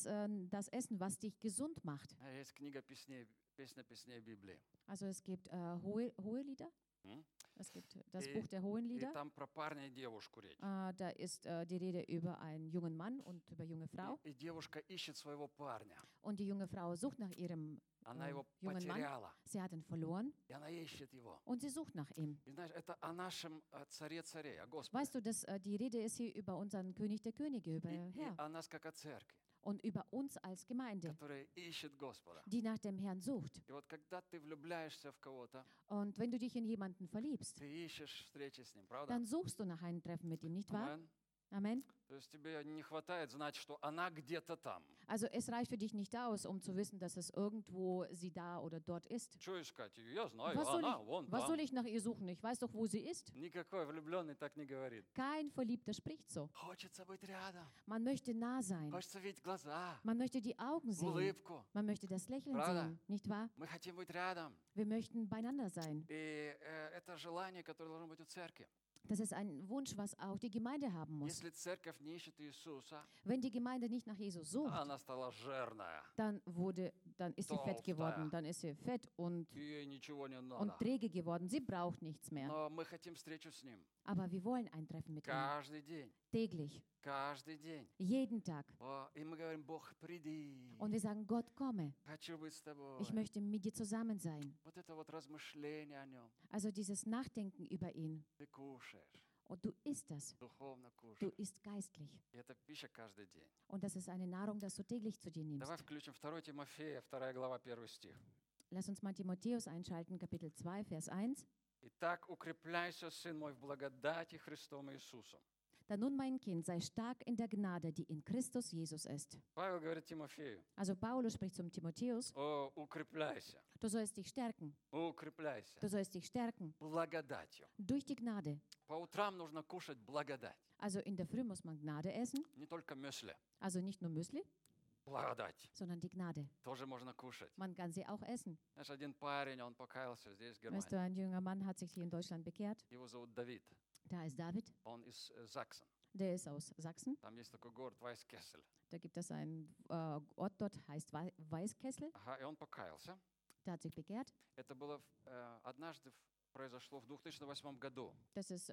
das Essen, was dich gesund macht. Есть книга песня песней Библии. Also es gibt hohe Lieder, М? es gibt das И- Buch der hohen И Lieder. там про парня и девушку речь. Da ist die Rede über einen jungen Mann und über junge Frau. И девушка ищет своего парня. Und die junge Frau sucht nach ihrem Она его jungen Mann. потеряла. Sie hat ihn verloren И она ищет его. und sie sucht nach ihm. И знаешь, это о нашем царе царей, о Господе. Weißt du, die Rede ist hier über unseren König der Könige, über И Herr о нас как о церкви, und über uns als Gemeinde, которая ищет Господа. die nach dem Herrn sucht. И вот когда ты влюбляешься в кого-то, Und wenn du dich in jemanden verliebst, ты ищешь встречи с ним, правда? dann suchst du nach einem Treffen mit ihm, nicht wahr? Амен. Amen. То есть тебе не хватает знать, что она где-то там. Also es reicht für dich nicht aus, um zu wissen, dass es irgendwo sie da oder dort ist. Что искать ее? Я знаю, Was soll она вон was soll там. ich nach ihr suchen? Ich weiß doch, wo sie ist. Никакой влюбленный так не говорит. Kein Verliebter spricht so. Хочется быть рядом. Man möchte nah sein. Хочется видеть глаза, Man möchte die Augen sehen. улыбку. Man möchte das Lächeln Правда? sehen, nicht wahr? Мы хотим быть рядом. Wir möchten beieinander sein. И это желание, которое должно быть у церкви. Das ist ein Wunsch, was auch die Gemeinde haben muss. Если церковь не ищет Иисуса, Wenn die Gemeinde nicht nach Jesus sucht, она стала жирная. dann ist sie fett geworden, dann ist sie fett und Ей ничего не надо. träge geworden. Sie braucht nichts mehr. Но мы хотим встречу с Ним. Aber wir wollen ein Treffen mit ihm. Каждый день. Täglich, Каждый день. jeden Tag. И мы говорим, Бог, приди. Und wir sagen, Gott, komme. Хочу быть с тобой. Ich möchte mit dir zusammen sein. Вот это вот размышление о Нем. Also dieses Nachdenken über ihn. Ты кушаешь. Und du isst das. Духовно Du кушаешь. isst geistlich. И это пища каждый день. Und das ist eine Nahrung, das du täglich zu dir nimmst. Давай включим 2 Тимофея, 2 глава, 1 стих. Lass uns mal Timotheus einschalten, Kapitel 2, Vers 1. Итак, укрепляйся, сын мой, в благодати Христом Иисусом. Dann nun, mein Kind, sei stark in der Gnade, die in Christus Jesus ist. Павел говорит Тимофею, Also Paulus spricht zum Timotheus, укрепляйся, du sollst dich stärken, укрепляйся du sollst dich stärken благодатью. durch die Gnade. По утрам нужно кушать благодать, Also in der Früh muss man Gnade essen, не только мюсли, also nicht nur Müsli, благодать sondern die Gnade. тоже можно кушать. Man kann sie auch essen. Знаешь, один парень, он покаялся здесь, в Weißt du, Германии. ein junger Mann hat sich hier in Deutschland bekehrt. Его зовут Давид, Da ist David, он из Заксен. der ist aus Sachsen. Там есть такой город Вайскессель. Da gibt es einen Ort dort, heißt Weißkessel. Ага, и он покаялся. Der hat sich bekehrt. Это было однажды произошло в 2008 году. Das ist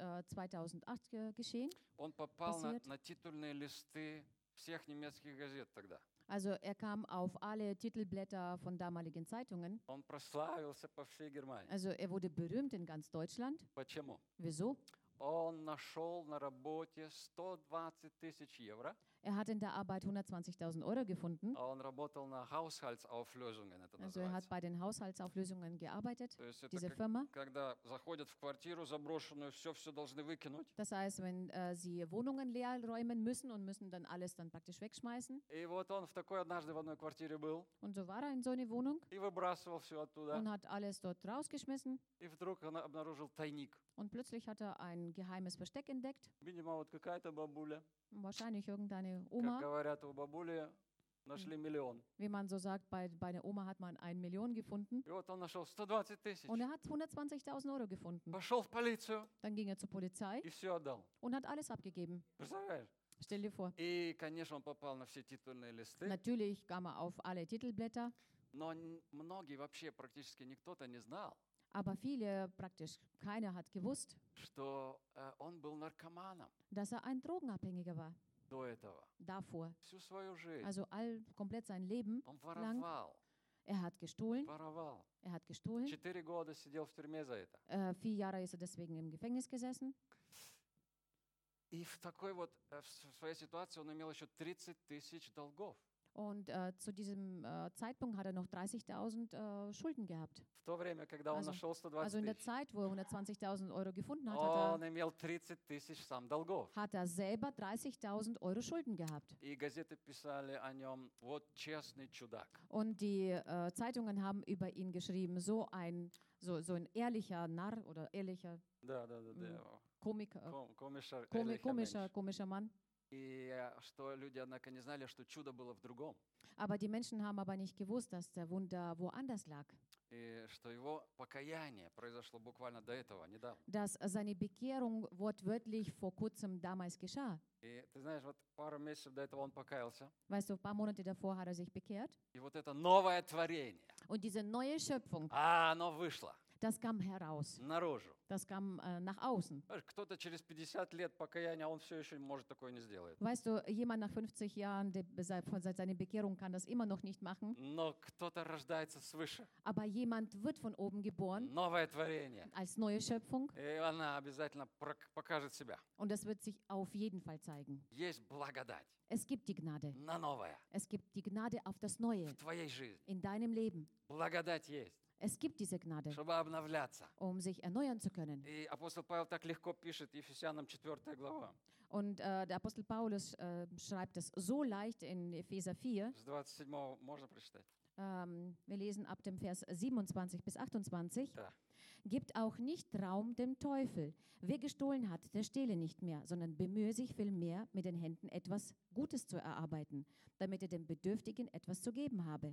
2008 geschehen. Он попал Passiert. на титульные листы всех немецких газет тогда. Also er kam auf alle Titelblätter von damaligen Zeitungen. Он прославился по всей Германии. Also er wurde berühmt in ganz Deutschland. Почему? Wieso? Он нашел на работе 120 тысяч евро. Er hat in der Arbeit 120.000 Euro gefunden. Он работал на Haushaltsauflösungen, это Also er hat называется. bei den Haushaltsauflösungen gearbeitet, То есть это diese Firma. когда заходят в квартиру заброшенную, все должны выкинуть. Das heißt, wenn sie Wohnungen leer räumen müssen und müssen dann alles dann praktisch wegschmeißen. И вот он в такой однажды в одной квартире был Und so war er in so eine Wohnung и выбрасывал все оттуда. und hat alles dort rausgeschmissen. И вдруг он обнаружил тайник. Und plötzlich hat er ein geheimes Versteck entdeckt. Видимо, вот какая-то бабуля. Wahrscheinlich irgendeine Как Oma. говорят, у бабули нашли миллион. Wie man so sagt, bei der Oma hat man 1 Million gefunden. И вот он нашел 120 тысяч. Und er hat 120.000 Euro gefunden. Пошел в полицию Dann ging er zur Polizei и все отдал. und hat alles abgegeben. Представляешь? Stell dir vor. И, конечно, он попал на все титульные листы. Natürlich kam er auf alle Titelblätter, Но многие вообще практически никто-то не знал, aber viele, praktisch keiner hat gewusst, что он был наркоманом dass er ein Drogenabhängiger war. до этого. Davor. Всю свою жизнь. Also komplett sein Leben Он lang. воровал, Er hat gestohlen. воровал. Er hat gestohlen. 4 года сидел в тюрьме за это. 4 Jahre ist er deswegen im Gefängnis gesessen. И в такой вот, в своей ситуации он имел еще 30 тысяч долгов. Und zu diesem Zeitpunkt hat er noch 30.000 Schulden gehabt. В то время, когда он Also- нашел Also 120 in der тысяч, Zeit, wo er 120.000 Euro gefunden hat, он имел 30 тысяч сам долгов. hat er selber 30.000 Euro Schulden gehabt. И газеты писали о нем, вот честный чудак. Und die Zeitungen haben über ihn geschrieben, so ein ehrlicher Narr oder ehrlicher Да. Komiker, Комиссар, ehrlicher Mensch. komischer Mann. И что люди, однако, не знали, что чудо было в другом. Aber die Menschen haben aber nicht gewusst, dass der Wunder woanders lag. И что его покаяние произошло буквально до этого, недавно. Dass seine Bekehrung wortwörtlich vor kurzem damals geschah. И ты знаешь, вот пару месяцев до этого он покаялся. Weißt du, ein paar Monate davor hat er sich bekehrt. И вот это новое творение, Und diese neue Schöpfung, оно вышло das kam heraus. наружу. Das kam nach außen. Знаешь, кто-то через 50 лет покаяния, он все еще, может, такое не сделает. Weißt du, jemand nach 50 Jahren, seit seiner Bekehrung kann das immer noch nicht machen. Но кто-то рождается свыше. Aber jemand wird von oben geboren Новое творение. als neue Schöpfung И она обязательно покажет себя. und das wird sich auf jeden Fall zeigen. Есть благодать Es gibt die Gnade. на новое Es gibt die Gnade auf das Neue в твоей жизни. in deinem Leben. Благодать есть, Es gibt diese Gnade, чтобы обновляться. um sich erneuern zu können. И апостол Павел так легко пишет, Ефесянам 4 глава, Und der Apostel Paulus schreibt es so leicht in Epheser 4. с 27 можно прочитать? Wir lesen ab dem Vers 27 bis 28. Да. Gibt auch nicht Raum dem Teufel. Wer gestohlen hat, der stehle nicht mehr, sondern bemühe sich vielmehr, mit den Händen etwas Gutes zu erarbeiten, damit er dem Bedürftigen etwas zu geben habe.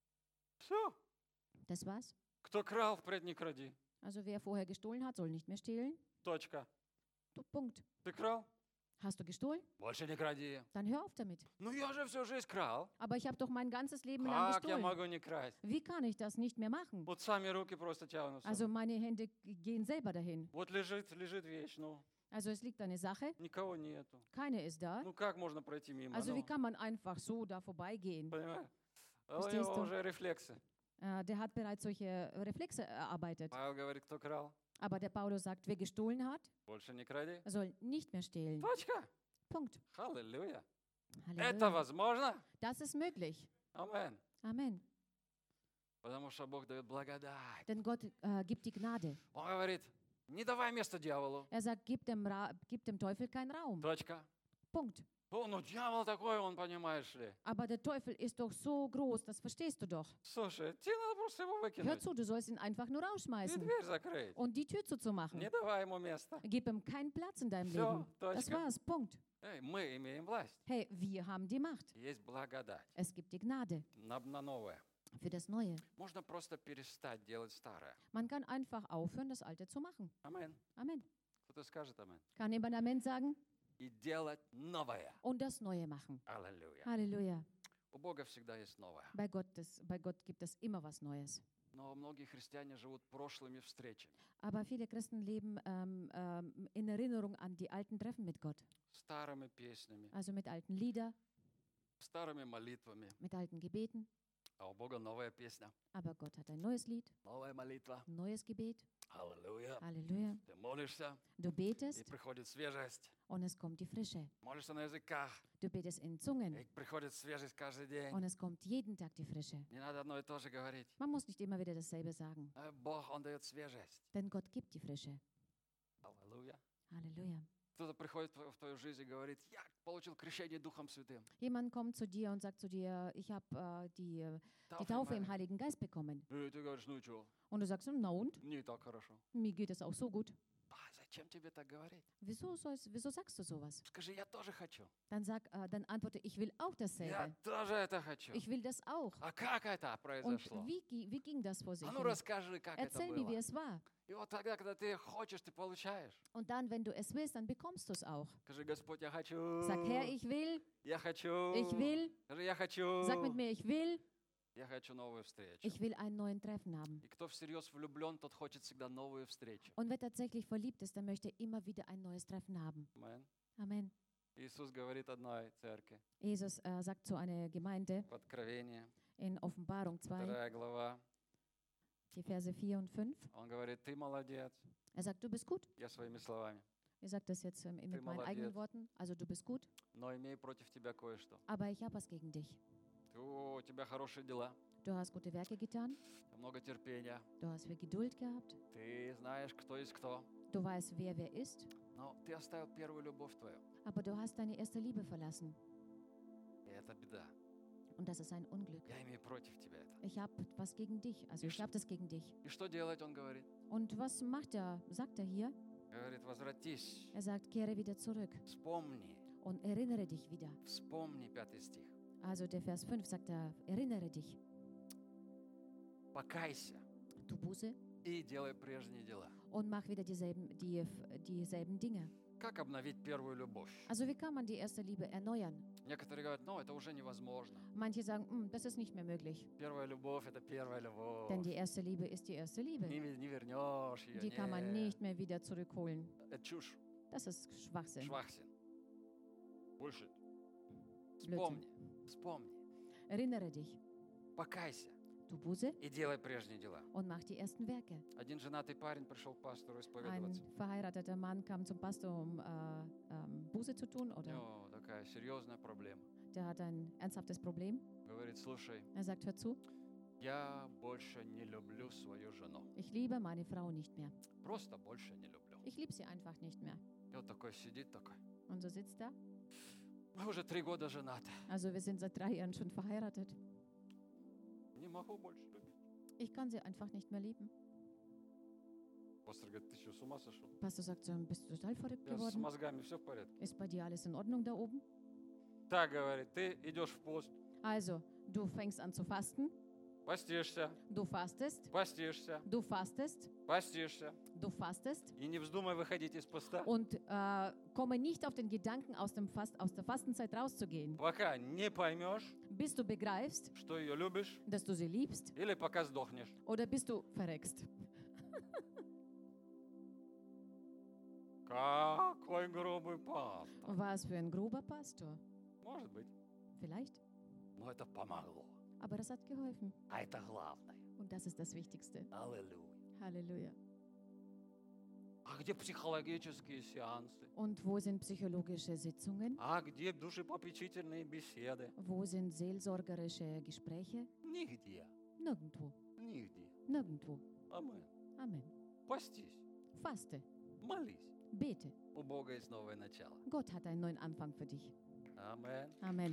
Все. Das war's. Кто крал, впредь не кради. Also wer vorher gestohlen hat, soll nicht mehr stehlen. Точка. Punkt. Ты крал? Hast du gestohlen? Больше не кради. Dann hör auf damit. Ну я же всю жизнь крал. Aber ich habe doch mein ganzes Leben lang Как я gestohlen. могу не красть? Wie kann ich das nicht mehr machen? Вот сами руки просто тянутся. Also meine Hände gehen selber dahin. Вот лежит вещь, ну, Also es liegt eine Sache, никого нету. keine ist da. Ну как можно пройти мимо? Also wie Ну, kann man einfach so da vorbeigehen? понимаешь? А у Verstehst него du? уже рефлексы. Der hat bereits solche Reflexe erarbeitet. Павел говорит, кто крал, Aber der Paulus sagt, wer gestohlen hat, больше не кради. soll nicht mehr stehlen. Точка. Punkt. Аллилуйя. Это Halleluja. возможно? Das ist möglich. Амен. Amen. Потому что Бог дает благодать. Denn Gott gibt die Gnade. Он говорит, Не давай место дьяволу. Er sagt, gib dem Teufel keinen Raum. Точка. Punkt. О, ну дьявол такой, он, понимаешь ли. Aber der Teufel ist doch so groß, das verstehst du doch. Слушай, тебе надо просто его Hör выкинуть zu, du sollst ihn einfach nur и rausschmeißen дверь закрыть. und die Tür zuzumachen. Не давай ему места. Gib ihm keinen Platz in deinem Всё, Leben. Das точка. war's. Punkt. Эй, мы имеем власть. Hey, wir haben die Macht. Есть благодать Es gibt die Gnade на новое. für das Neue. Можно просто перестать делать старое. Man kann einfach aufhören, das Alte zu machen. Амин. Amen. Кто-то скажет амин. Kann jemand Amen sagen? И делать новое. Und das Neue machen. Аллилуйя. Halleluja. У Бога всегда есть новое. Bei Gott gibt es immer was Neues. Но многие христиане живут прошлыми встречами, Aber viele Christen leben in Erinnerung an die alten Treffen mit Gott. старыми песнями, Also mit alten Liedern, старыми молитвами. mit alten Gebeten. А у Бога новая песня, Aber Gott hat ein neues Lied, новая молитва. ein neues Gebet. Аллилуйя. Halleluja. Ты молишься, Du и betest приходит свежесть. und es kommt die Frische. Молишься на языках, Du betest in Zungen и приходит свежесть каждый день. und es kommt jeden Tag die Frische. Не надо одно и то же говорить. Man muss nicht immer wieder dasselbe sagen, Бог, Он дает свежесть. denn Gott gibt die Frische. Аллилуйя. Halleluja. Кто-то приходит в твою жизнь и говорит, я получил крещение Духом Святым. Jemand kommt zu dir und sagt zu dir, ich habe die Taufe Taufe im im Heiligen Geist bekommen. И ты говоришь, ну и что? Und du sagst, na und? Не и так хорошо. Mir geht es auch so gut. Зачем тебе так говорить? Wieso sagst du sowas? Скажи, я тоже хочу. Dann antworte, ich will auch Я dasselbe. тоже это хочу. Ich will das auch. А как это Und произошло? wie ging das vor sich А ну hin? расскажи, как это Erzähl mir, wie было. es war. И вот тогда, когда ты хочешь, ты получаешь. Und dann, wenn du es willst, dann bekommst du es auch. Скажи, Господь, я хочу. Sag, Herr, ich will, Я хочу. ich will. Скажи, я хочу. Sag mit mir, ich will. Я хочу новую встречу. Ich will einen neuen Treffen haben. И кто всерьез влюблен, тот хочет всегда новую встречу. Und wer tatsächlich verliebt ist, der möchte immer wieder ein neues Treffen haben. Амен. Amen. Иисус говорит одной церкви Jesus sagt zu einer Gemeinde в Откровении, in Offenbarung 2, 2 глава. die Verse 4 und 5. Он говорит, ты молодец. Er sagt, du bist gut. Я своими словами. Er sagt das jetzt mit meinen молодец. eigenen Worten. Also du bist gut, Но имею против тебя кое-что. aber ich habe was gegen dich. У тебя хорошие дела, Du hast gute Werke getan, много терпения. du hast viel Geduld gehabt, Ты знаешь, кто есть кто. du weißt, wer ist, Но ты оставил первую любовь твою. aber du hast deine erste Liebe verlassen. И это беда. Und das ist ein Unglück. Я имею против тебя это. Ich habe was gegen dich, also ich habe das gegen dich. И что делать, он говорит? Und was macht er, sagt er hier? Говорит, возвратись, Er sagt, kehre wieder zurück вспомни, und erinnere dich wieder. вспомни 5 стих. Also der Vers 5 sagt er, erinnere dich, Покайся tu Buße и делай прежние дела. und mach wieder dieselben Dinge. Как обновить первую любовь? Also wie kann man die erste Liebe erneuern? Некоторые говорят, ну, это уже невозможно. Manche sagen, das ist nicht mehr möglich, Первая любовь – это первая любовь. denn die erste Liebe ist die erste Liebe. Не вернешь ее. Die kann man nicht mehr wieder zurückholen. Это чушь, Das ist Schwachsinn. швахсин. Больше. Blödsinn. Вспомни, Erinnere dich, покайся tu Buße и делай прежние дела. und mach die ersten Werke. Один женатый парень пришел к пастору Ein исповедоваться. verheirateter Mann kam zum Pastor, um Buße zu tun, У oder него такая серьезная проблема. der hat ein ernsthaftes Problem. Говорит, слушай, Er sagt, hör zu, я больше не люблю свою жену. ich liebe meine Frau nicht mehr. Просто больше не люблю. Ich liebe sie einfach nicht mehr. И вот такой сидит такой. Und so sitzt er. Мы уже 3 года женаты. Also wir sind seit 3 Jahren schon verheiratet. Не могу больше любить. Ich kann sie einfach nicht mehr lieben. Пастор говорит, ты что, с ума сошел? Pastor sagt so, bist du total verrückt У тебя с geworden? мозгами все в порядке. Ist bei dir alles in Ordnung da oben? Так говорит, ты идешь в пост, Also, du fängst an zu fasten, постишься, du fastest, постишься, du fastest, постишься. du fastest И не вздумай выходить из поста, und komme nicht auf den Gedanken, aus der Fastenzeit rauszugehen, пока не поймешь, bis du begreifst, что ее любишь, dass du sie liebst или пока сдохнешь. oder bis du verreckst. Какой грубый пастор. Was für ein grober Pastor. Может быть, Vielleicht, но это помогло. aber das hat geholfen. А это главное. Und das ist das Wichtigste. Аллилуйя. Halleluja. А где психологические сеансы? Und wo sind psychologische Sitzungen? А где душепопечительные беседы? Wo sind seelsorgerische Gespräche? Нигде. Nirgendwo. Нигде. Nirgendwo. Амин. Amen. Постись. Faste, Молись. bete. У Бога есть новое начало. Gott hat einen neuen Anfang für dich. Амен. Amen.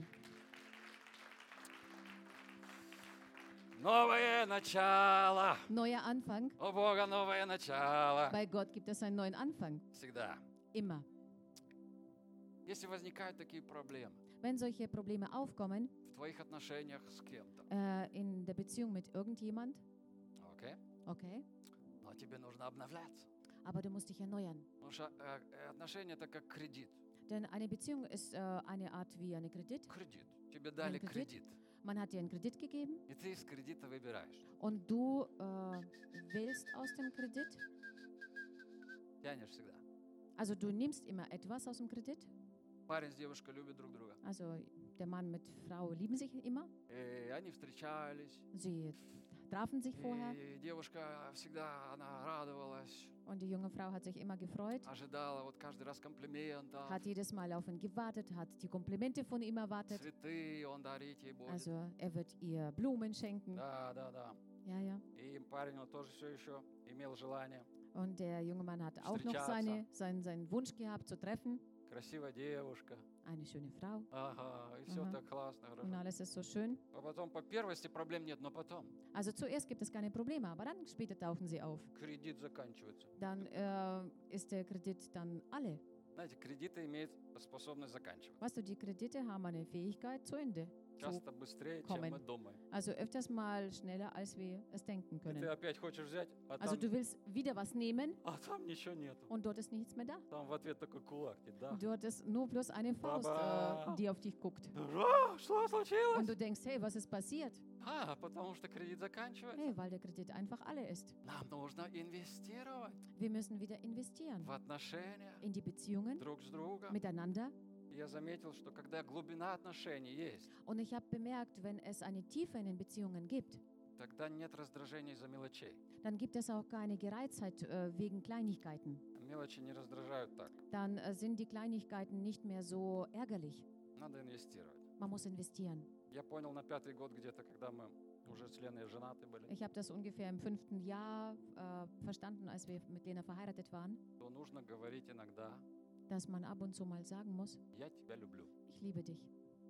Новое начало. Neuer Anfang. У Бога новое начало. Bei Gott gibt es einen neuen Anfang. Всегда. Immer. Если возникают такие проблемы Wenn solche Probleme aufkommen в твоих отношениях с кем-то, in der Beziehung mit irgendjemand, окей? okay, Но тебе нужно обновляться. aber du musst dich erneuern. Потому что отношения это как кредит. Denn eine Beziehung ist eine Art wie eine Kredit. Кредит. Тебе дали Кредит. кредит. Man hat dir einen Kredit gegeben И ты из кредита выбираешь. und du wählst aus dem Kredit. Тянешь всегда. Also du nimmst immer etwas aus dem Kredit. Парень с девушкой любят друг друга. Also der Mann mit Frau lieben sich immer. И они встречались. Sie trafen sich vorher И девушка всегда, она радовалась, und die junge Frau hat sich immer gefreut, ожидала вот каждый раз комплиментов, hat jedes Mal auf ihn gewartet, hat die Komplimente von ihm erwartet. цветы он дарить ей будет. Also er wird ihr Blumen schenken. Да, да, да. Ja, ja. И парень он тоже все еще имел желание. Und der junge Mann hat auch noch seinen Wunsch gehabt zu treffen. Красивая девушка. Eine schöne Frau. Ага, и все Ага. так классно, Und хорошо. alles ist so schön. А потом по первости проблем нет, но потом Also zuerst gibt es keine Probleme, aber dann später tauchen sie auf. кредит заканчивается. Dann ist der Kredit dann alle. Знаете, кредиты имеют способность заканчиваться. Weißt du, die Kredite haben eine Fähigkeit zu Ende. Часто быстрее, чем kommen. мы думаем. Also öfters mal schneller, als wir es denken И ты können. опять хочешь взять, Also du willst wieder was nehmen там ничего нету. und dort ist nichts mehr da. Там в ответ такой кулак. Да. Dort ist nur bloß eine Faust, Baba. die auf dich guckt. Что случилось? Und du denkst, hey, was ist passiert? Потому что кредит заканчивается. Hey, weil der Kredit einfach alle ist. Нам нужно инвестировать Wir müssen wieder investieren в отношения in die Beziehungen друг с другом. miteinander. Я заметил, что когда глубина отношений есть, Und ich habe bemerkt, wenn es eine Tiefe in den Beziehungen gibt, тогда нет раздражения из-за мелочей. dann gibt es auch keine Gereiztheit wegen Kleinigkeiten. Мелочи не раздражают так. Dann sind die Kleinigkeiten nicht mehr so ärgerlich. Надо инвестировать. Man muss investieren. Я понял на 5-й год где-то, когда мы уже с Леной женаты были, Ich habe das ungefähr im 5. Jahr verstanden, als wir mit Lena verheiratet waren, то нужно говорить иногда dass man ab und zu mal sagen muss, «Я тебя люблю». ich liebe dich.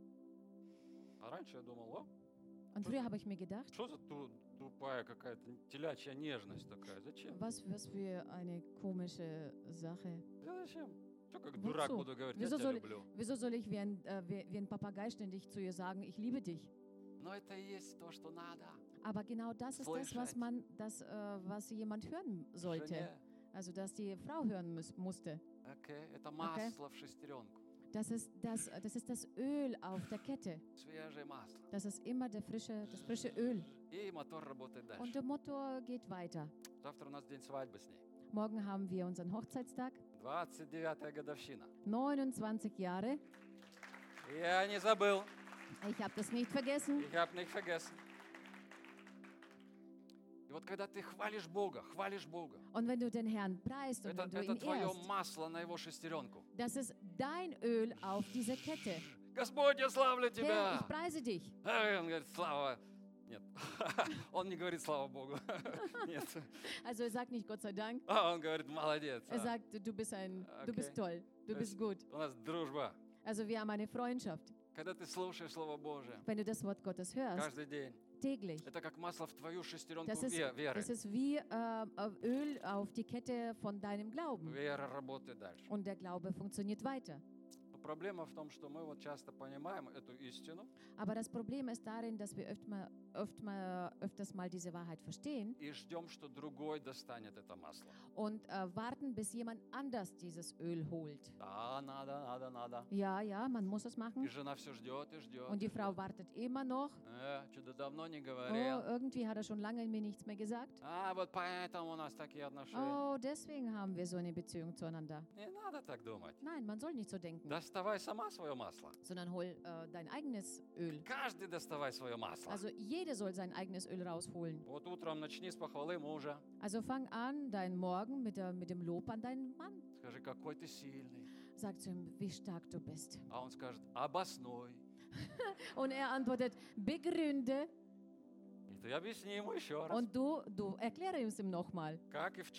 А раньше я думал, Und früher habe ich mir gedacht, что за тупая какая-то телячья нежность такая? Зачем? was für eine komische Sache. Зачем? Что как Wozu? дурак буду говорить, я Wieso тебя soll, люблю? wieso soll ich wie ein Papagei ständig zu ihr sagen, ich liebe dich? Но это и есть то, что надо. Aber genau das ist das, was Слышать. was jemand hören sollte. Жене. Also, dass die Frau hören musste. Окей, это масло в шестеренку. Das ist das Öl auf der Kette. Свежее масло. Das ist immer das frische Öl. И мотор работает Und дальше. der Motor geht weiter. Завтра у нас день свадьбы с ней. Morgen haben wir unseren Hochzeitstag. 29-я годовщина. 29 Jahre. Я не забыл. Ich habe das nicht vergessen. Ich habe nicht vergessen. И вот когда ты хвалишь Бога, Und wenn du den Herrn preist und wenn du это ihn твое ehrst, масло на его шестеренку. das ist dein Öl auf dieser Kette. Господь, я славлю Herr, тебя. ich preise dich. Он говорит, слава. Нет, он не говорит слава Богу. Нет. Also er sagt nicht Gott sei Dank. Он говорит, молодец. Er sagt, du bist Okay. toll, du То bist есть gut. У нас дружба. Also wir haben eine Freundschaft. Когда ты слушаешь Слово Божие Wenn du das Wort Gottes hörst, каждый день, täglich, это как масло в твою шестеренку das веры. ist wie Öl auf die Kette von deinem Glauben. Вера работает дальше. Und der Glaube funktioniert weiter. Но проблема в том, что мы вот часто понимаем эту истину Aber das Problem ist darin, dass wir öfters mal diese Wahrheit verstehen и ждем, что другой достанет это масло. und warten, bis jemand anders dieses Öl holt. Да, надо. Ja, man muss es И machen. жена все ждет и ждет. Und die Frau wartet immer noch. Что-то давно не Oh, говорил. irgendwie hat er schon lange mir nichts mehr gesagt. Вот поэтому у нас такие отношения. Oh, deswegen haben wir so eine Beziehung zueinander. Не надо так думать. Nein, man soll nicht so denken, Доставай сама свое масло. sondern hol dein eigenes Öl. Каждый доставай свое масло. Also jeder soll sein eigenes Öl rausholen. Вот утром начни с похвалы мужа. Also fang an, deinen Morgen mit dem Lob an deinen Mann. Скажи, какой ты сильный. Sag zu ihm, wie stark du bist. А он скажет, обоснуй. Und er antwortet, begründe. И ты объясни ему еще раз. Und du erkläre es ihm nochmal. Как и в чем.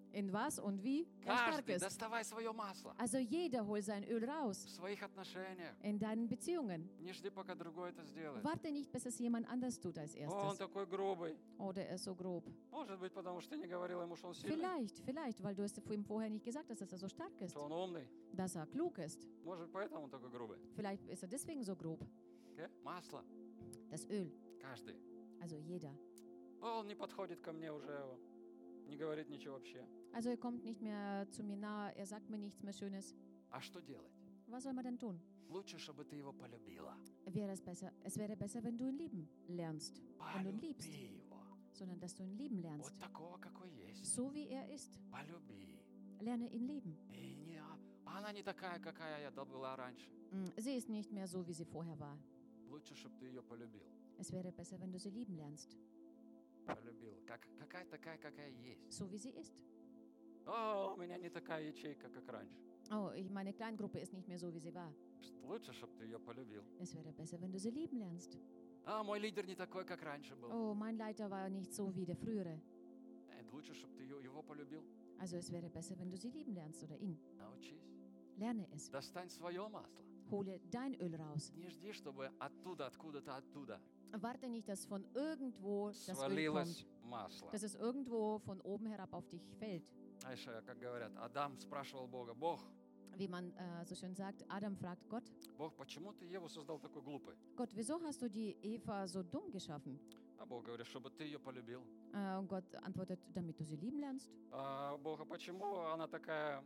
in was und wie er stark Каждый ist. доставай свое масло Also jeder holt sein Öl в raus своих отношениях. in deinen Beziehungen. Не жди, пока другой это сделает. Warte nicht, bis es jemand anders tut als О, он erstes. такой грубый. Oh, der ist so grob. Может быть, потому что ты не говорил ему, что он сильный, Vielleicht, weil du es ihm vorher nicht gesagt hast, dass er so stark ist, что он умный. dass er klug ist. Может, поэтому он такой грубый. Vielleicht ist er deswegen so grob. Okay? Масло. Das Öl, Каждый. also jeder. О, он не подходит ко мне уже, не говорит ничего вообще. Also er kommt nicht mehr zu mir nahe, er sagt mir nichts mehr Schönes. А что делать? Was soll man denn tun? Лучше, чтобы ты его полюбила. Es wäre besser, wenn du ihn lieben lernst. Wenn du ihn liebst, Полюби его. sondern dass du ihn lieben Вот lernst. такого, какой есть. So wie er ist. Полюби. Lerne ihn lieben. И не, она не такая, какая я была раньше. Sie ist nicht mehr so, wie sie vorher war. Лучше, чтобы ты ее полюбил. Es wäre besser, wenn du sie lieben lernst. Полюбил. Какая такая, какая есть. So wie sie ist. О, у меня не такая ячейка, как раньше. Oh, meine Kleingruppe ist nicht mehr so, wie sie war. Лучше, чтобы ты ее полюбил. Es wäre besser, wenn du sie lieben lernst. А, мой лидер не такой, как раньше был. Oh, mein Leiter war nicht so wie der frühere. Лучше, чтобы ты его полюбил. Also es wäre besser, wenn du sie lieben lernst oder ihn. Научись. Lerne es. Достань свое масло. Hole dein Öl raus. Не жди, чтобы оттуда, откуда-то оттуда Warte nicht, dass von irgendwo das Öl свалилось kommt. масло. Dass es irgendwo von oben herab auf dich fällt. Знаешь, как говорят, Адам спрашивал Бога: Бог, Wie man so schön sagt, Adam fragt Gott, Бог, почему ты Еву создал такой глупой? Gott, wieso hast du die Eva so dumm geschaffen? А Бог говорит, чтобы ты ее полюбил. Und Gott antwortet, damit du sie lieben lernst. А Бог, а почему она такая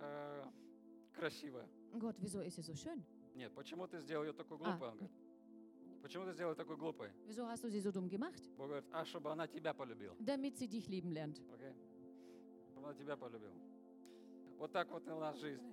красивая? Gott, wieso ist sie so schön? Нет, почему ты сделал ее такой глупой? Он говорит, почему ты сделал ее такой глупой? Wieso hast du sie so dumm gemacht? Бог говорит, а чтобы она тебя полюбила. Damit sie dich lieben lernt. Окей? Чтобы она тебя полюбила. Вот так вот и у нас в жизни.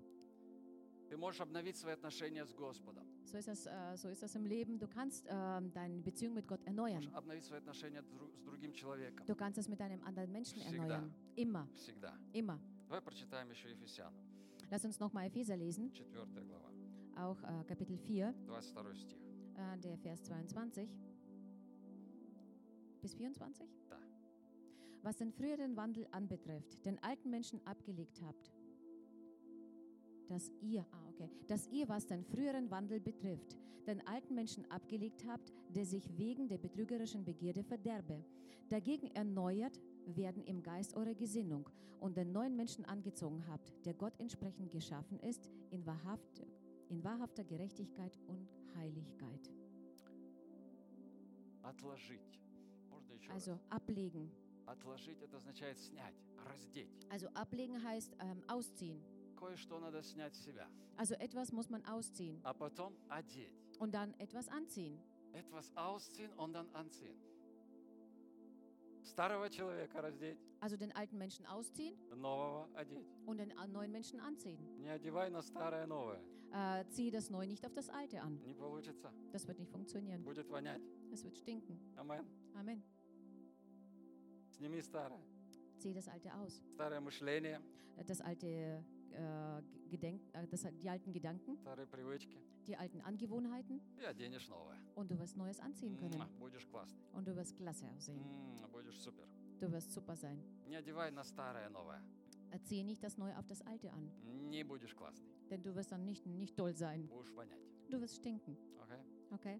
Ты можешь обновить свои отношения с Господом. So ist das im Leben. Du kannst deine Beziehung mit Gott erneuern. Можешь обновить свои отношения с другим человеком. Du kannst es mit einem anderen Menschen Всегда. erneuern. Immer, Всегда. immer. Давай прочитаем еще Ефесянам. Lass uns nochmal Epheser lesen, 4 глава, auch Kapitel 4, 22 стих. der Vers 22 bis 24. Да. Was den früheren Wandel anbetrifft, den alten Menschen abgelegt habt, dass ihr, was den früheren Wandel betrifft, den alten Menschen abgelegt habt, der sich wegen der betrügerischen Begierde verderbe, dagegen erneuert werden im Geist eurer Gesinnung und den neuen Menschen angezogen habt, der Gott entsprechend geschaffen ist, in wahrhafter Gerechtigkeit und Heiligkeit. Отложить. Можно еще раз? Also ablegen. Отложить это означает снять, раздеть. Also ablegen heißt ausziehen. Кое-что надо снять с себя, Also etwas muss man ausziehen а потом одеть. und dann etwas anziehen. Etwas ausziehen und dann anziehen. Старого человека раздеть, Also den alten Menschen ausziehen нового одеть. und den neuen Menschen anziehen. Не одевай на старое новое. Zieh das Neue nicht auf das Alte an. Не получится. Das wird nicht funktionieren. Будет вонять. Es wird stinken. Амен. Amen. Сними старое. Zieh das Alte aus. Старое мышление, Das alte die alten Gedanken, старые привычки. die alten Angewohnheiten И оденешь новое. und du wirst Neues anziehen können. Будешь классный. Und du wirst klasse aussehen. Будешь супер. Du wirst super sein. Не одевай на старое новое. Ziehe nicht das Neue auf das Alte an, Не будешь классный. denn du wirst dann nicht toll sein. Будешь вонять. Du wirst stinken. Окей? Okay?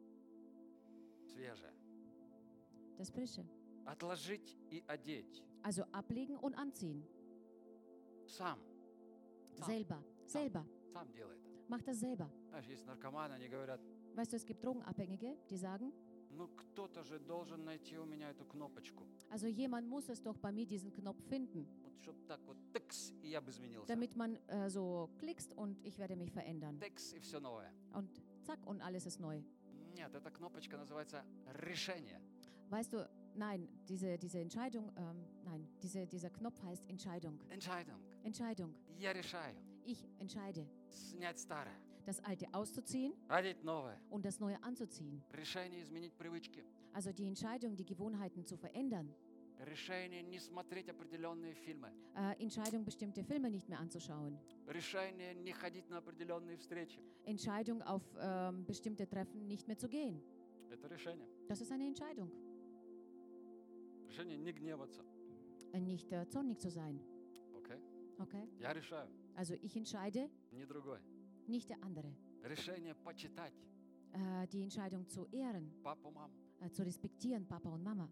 Свежее. Das Frische. Отложить и одеть. Also ablegen und anziehen. Сам. Selber. Selber. Сам делай это. Mach das selber. Знаешь, есть наркоманы, они говорят, Weißt du, es gibt Drogenabhängige, die sagen, ну кто-то же должен найти у меня эту кнопочку. also jemand muss es doch bei mir diesen Knopf finden, Вот чтоб так вот тыкс, и я бы изменился. damit man so klickst und ich werde mich verändern. Тыкс, и все новое. Und zack, und alles ist neu. Нет, эта кнопочка называется решение. Weißt du, nein, diese Entscheidung, dieser Knopf heißt Entscheidung. Entscheidung. Entscheidung. Я решаю. Ich entscheide, Снять старое. das Alte auszuziehen Одеть новое. und das Neue anzuziehen. Решение изменить привычки. Also die Entscheidung, die Gewohnheiten zu verändern. Решение не смотреть определенные фильмы. Entscheidung, bestimmte Filme nicht mehr anzuschauen. Решение не ходить на определенные встречи. Entscheidung, auf bestimmte Treffen nicht mehr zu gehen. Это решение. Das ist eine Entscheidung. Решение не гневаться. nicht zornig zu sein. Окей? Okay? Я решаю, Also ich entscheide, не другой. nicht der andere. Решение почитать Die Entscheidung zu ehren, папу, маму. zu respektieren, Papa und Mama.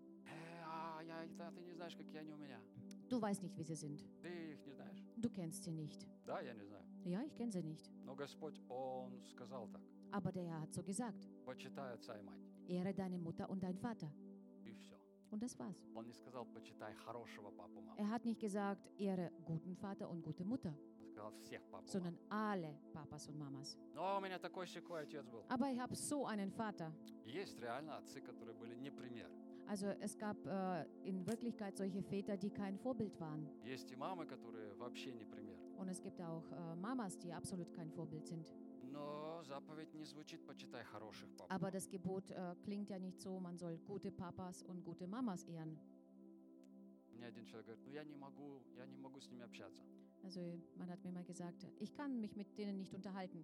Ты не знаешь, какие они у меня. Du weißt nicht, wie sie sind. Ты их не знаешь. Du kennst sie nicht. Да, я не знаю. Ja, ich kenne sie nicht. Но Господь, Он сказал так. Aber der Herr hat so gesagt, Почитай отца и мать. ehre deine Mutter und deinen Vater. И все. Und das war's. Он не сказал, почитай хорошего папу, маму. Er hat nicht gesagt, ehre guten Vater und gute Mutter, Он сказал всех папу, маму. sondern alle Papas und Mamas. Но у меня такой секой отец был. Aber ich habe so einen Vater. Есть реально отцы, которые были не пример. Also es gab in Wirklichkeit solche Väter, die kein Vorbild waren. Есть и мамы, которые вообще не пример. Und es gibt auch Mamas, die absolut kein Vorbild sind. Но заповедь не звучит, почитай хороших пап. Aber das Gebot klingt ja nicht so, man soll gute Papas und gute Mamas ehren. Мне один человек говорит, я не могу с ними общаться. Also man hat mir mal gesagt, ich kann mich mit denen nicht unterhalten.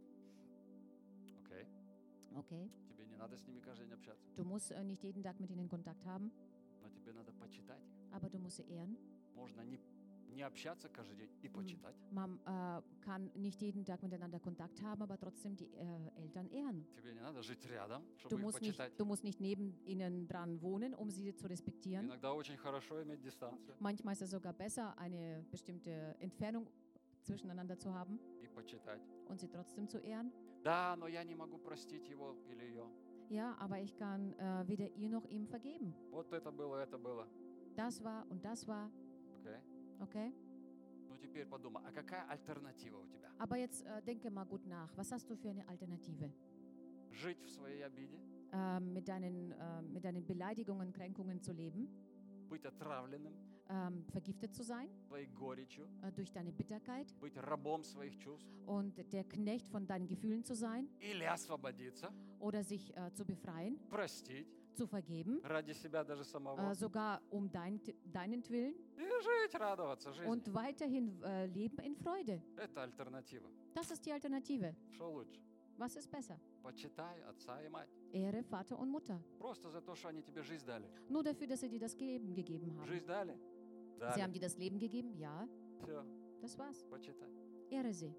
Окей, Okay, тебе не надо с ними каждый день общаться, du musst nicht jeden Tag mit ihnen Kontakt haben, но тебе надо почитать их. aber du musst sie ehren. Можно не общаться каждый день и почитать. Man kann nicht jeden Tag miteinander Kontakt haben, aber trotzdem die Eltern ehren. Тебе не надо жить рядом, чтобы их почитать. Du musst nicht neben ihnen dran wohnen, um sie zu respektieren. Иногда очень хорошо иметь дистанцию Manchmal ist es sogar besser, eine bestimmte Entfernung zwischeneinander zu haben и почитать. und sie trotzdem zu ehren. Да, но я не могу простить его или ее. Ja, aber ich kann weder ihr noch ihm vergeben. Вот это было. Das war und das war, Окей? okay? Ну теперь подумай, а какая альтернатива у тебя? Aber jetzt denke mal gut nach. Was hast du für eine Alternative? Жить в своей обиде, Mit deinen Beleidigungen, Kränkungen zu leben, быть отравленным vergiftet zu sein своей горечью, durch deine Bitterkeit быть рабом своих чувств und der Knecht von deinen Gefühlen zu sein или освободиться, oder sich zu befreien, простить zu vergeben, ради себя даже самого sogar um deinen Willen и жить, радоваться жизни. und weiterhin leben in Freude. Это альтернатива. Das ist die Alternative. Что лучше? Was ist besser? Почитай отца и мать. Ehre Vater und Mutter. Просто за то, что они тебе жизнь дали. Nur dafür, dass sie dir das Leben gegeben haben. Жизнь дали? Sie haben Дали. dir das Leben gegeben? Ja, Все, das war's. почитай. Ehre sie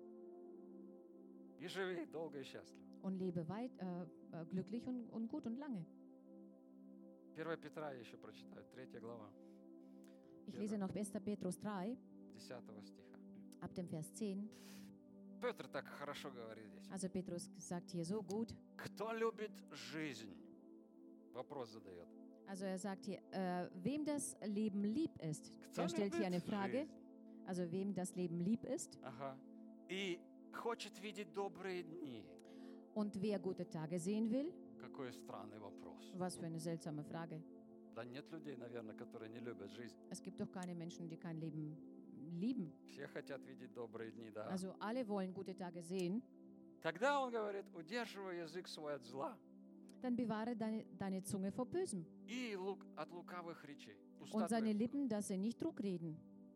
И живи долго и счастливо. und lebe weit, glücklich und gut und lange. 1 Петра я еще прочитаю, 3 глава, Ich lese noch 1. Petrus 3, 10 стиха. ab dem Vers 10. Петр так хорошо говорит здесь. Also Petrus sagt hier so gut. Кто любит жизнь? Вопрос задает. Also er sagt hier, wem das Leben lieb ist. Кто Er stellt hier eine любит Frage. жизнь? Also wem das Leben lieb ist Ага. И хочет видеть добрые дни. und wer gute Tage sehen will. Какой странный вопрос. Was für eine seltsame Frage. Да нет людей, наверное, которые не любят жизнь. Es gibt doch keine Menschen, die kein Leben lieben. Все хотят видеть добрые дни, да. Also alle wollen gute Tage sehen. Тогда он говорит, удерживай язык свой от зла Dann bewahre deine Zunge vor Bösem и от лукавых речей. Уста und seine твои- Lippen, dass sie nicht Trug reden.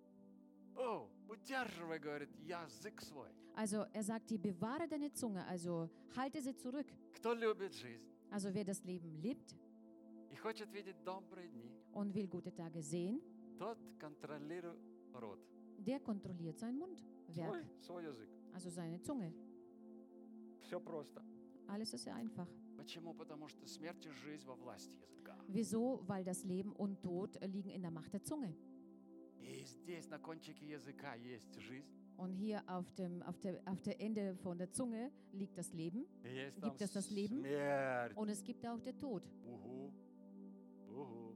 О, удерживай, говорит, язык свой. Also er sagt hier, bewahre deine Zunge, also halte sie zurück. Кто любит жизнь Also wer das Leben liebt и хочет видеть добрые дни, und will gute Tage sehen, тот контролирует рот. der kontrolliert sein Mundwerk, Свой язык. also seine Zunge. Все просто. Alles ist sehr einfach. Почему? Потому что смерть и жизнь во власти языка. Wieso? Weil das Leben und Tod liegen in der Macht der Zunge. И здесь на кончике языка есть жизнь, Und hier auf der Ende von der Zunge liegt das Leben и есть Gibt там es das Leben? смерть. und es gibt auch der Tod. Угу. Угу.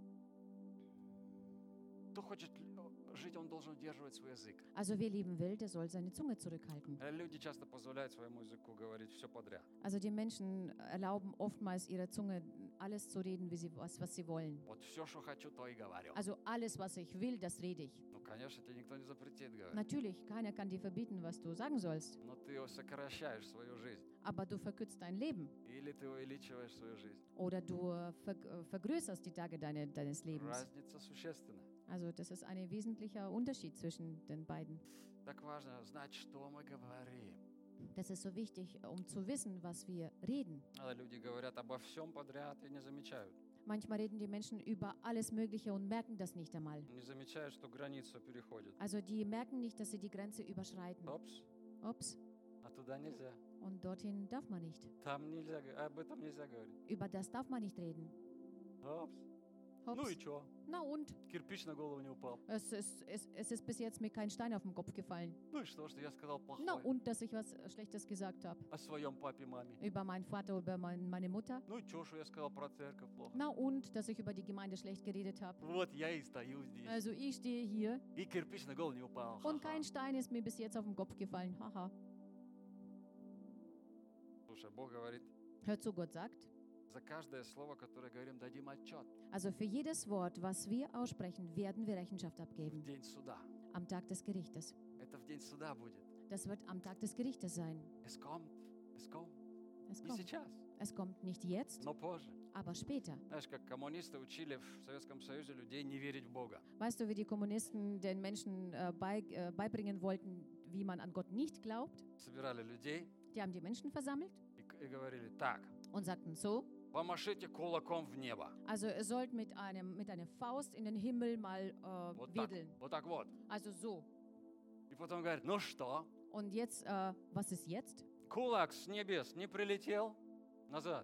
Кто хочет жить, он должен удерживать свой язык. Also wer leben will, der soll seine Zunge zurückhalten. Люди часто позволяют своему языку говорить все подряд. Also die Menschen erlauben oftmals ihrer Zunge alles zu reden, was sie wollen. Вот все, что хочу, то и говорю. Also alles, was ich will, das rede ich. Ну, конечно, тебе никто не запретит говорить. Natürlich, keiner kann dir verbieten, was du sagen sollst. Но ты сокращаешь свою жизнь. Aber du verkürzt dein Leben. Или ты увеличиваешь свою жизнь. Oder du vergrößerst die Tage deines Lebens. Разница существенная. Also das ist ein wesentlicher Unterschied zwischen den beiden. Так важно знать, что мы говорим. Das ist so wichtig, um zu wissen, was wir reden. А люди говорят обо всем подряд и не замечают. Manchmal reden die Menschen über alles Mögliche und merken das nicht einmal. Не замечают, что границу переходят. Also die merken nicht, dass sie die Grenze überschreiten. Опс, Ups, а туда нельзя. und dorthin darf man nicht. Там нельзя, об этом нельзя говорить. Über das darf man nicht reden. Опс. Ну Hops. и чё? Na und? Кирпич на голову не упал. Es ist bis jetzt mir kein Stein auf den Kopf gefallen. Ну и что я сказал Na плохое und, dass ich was Schlechtes gesagt habe. о своем папе, маме? Über meinen Vater, über meine Mutter. Ну и чё, что я сказал про церковь плохо? Na und, dass ich über die Gemeinde schlecht geredet habe. Вот я и стою здесь. Also ich stehe hier И кирпич на голову не упал. und Ха-ха. kein Stein ist mir bis jetzt auf den Kopf gefallen. Haha. Слушай, Бог говорит, Hört zu, Gott sagt. за каждое слово, которое говорим, дадим отчет Also für jedes Wort, was wir aussprechen, werden wir Rechenschaft в abgeben. день суда. Am Tag des Gerichtes. Это в день суда будет. Das wird am Tag des Gerichtes sein. Es kommt. Es Не kommt. сейчас, Es kommt nicht jetzt, но позже. aber später. Знаешь, как коммунисты учили в Советском Союзе людей не верить в Бога. Weißt du, wie die Kommunisten den Menschen beibringen wollten, wie man an Gott nicht glaubt? Собирали людей Die haben die Menschen versammelt и говорили, так, und sagten so, помашите кулаком в небо. also ihr sollt mit einer Faust in den Himmel mal Вот так, wedeln. вот так вот. Also so. И потом говорит, ну что, Und jetzt, was ist jetzt? кулак с небес не прилетел назад.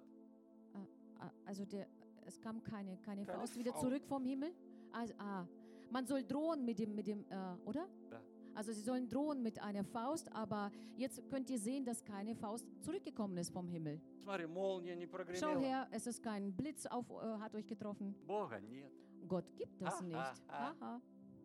Also es kam keine Keine Faust wieder Faust. zurück vom Himmel. Also, man soll drohen mit dem oder? Да. Also sie sollen drohen mit einer Faust, aber jetzt könnt ihr sehen, dass keine Faust zurückgekommen ist vom Himmel. Смотри, молния не Schau прогремела. her, es ist kein Blitz hat euch getroffen. Бога нет. Gott gibt das Ah, nicht. ah, Haha.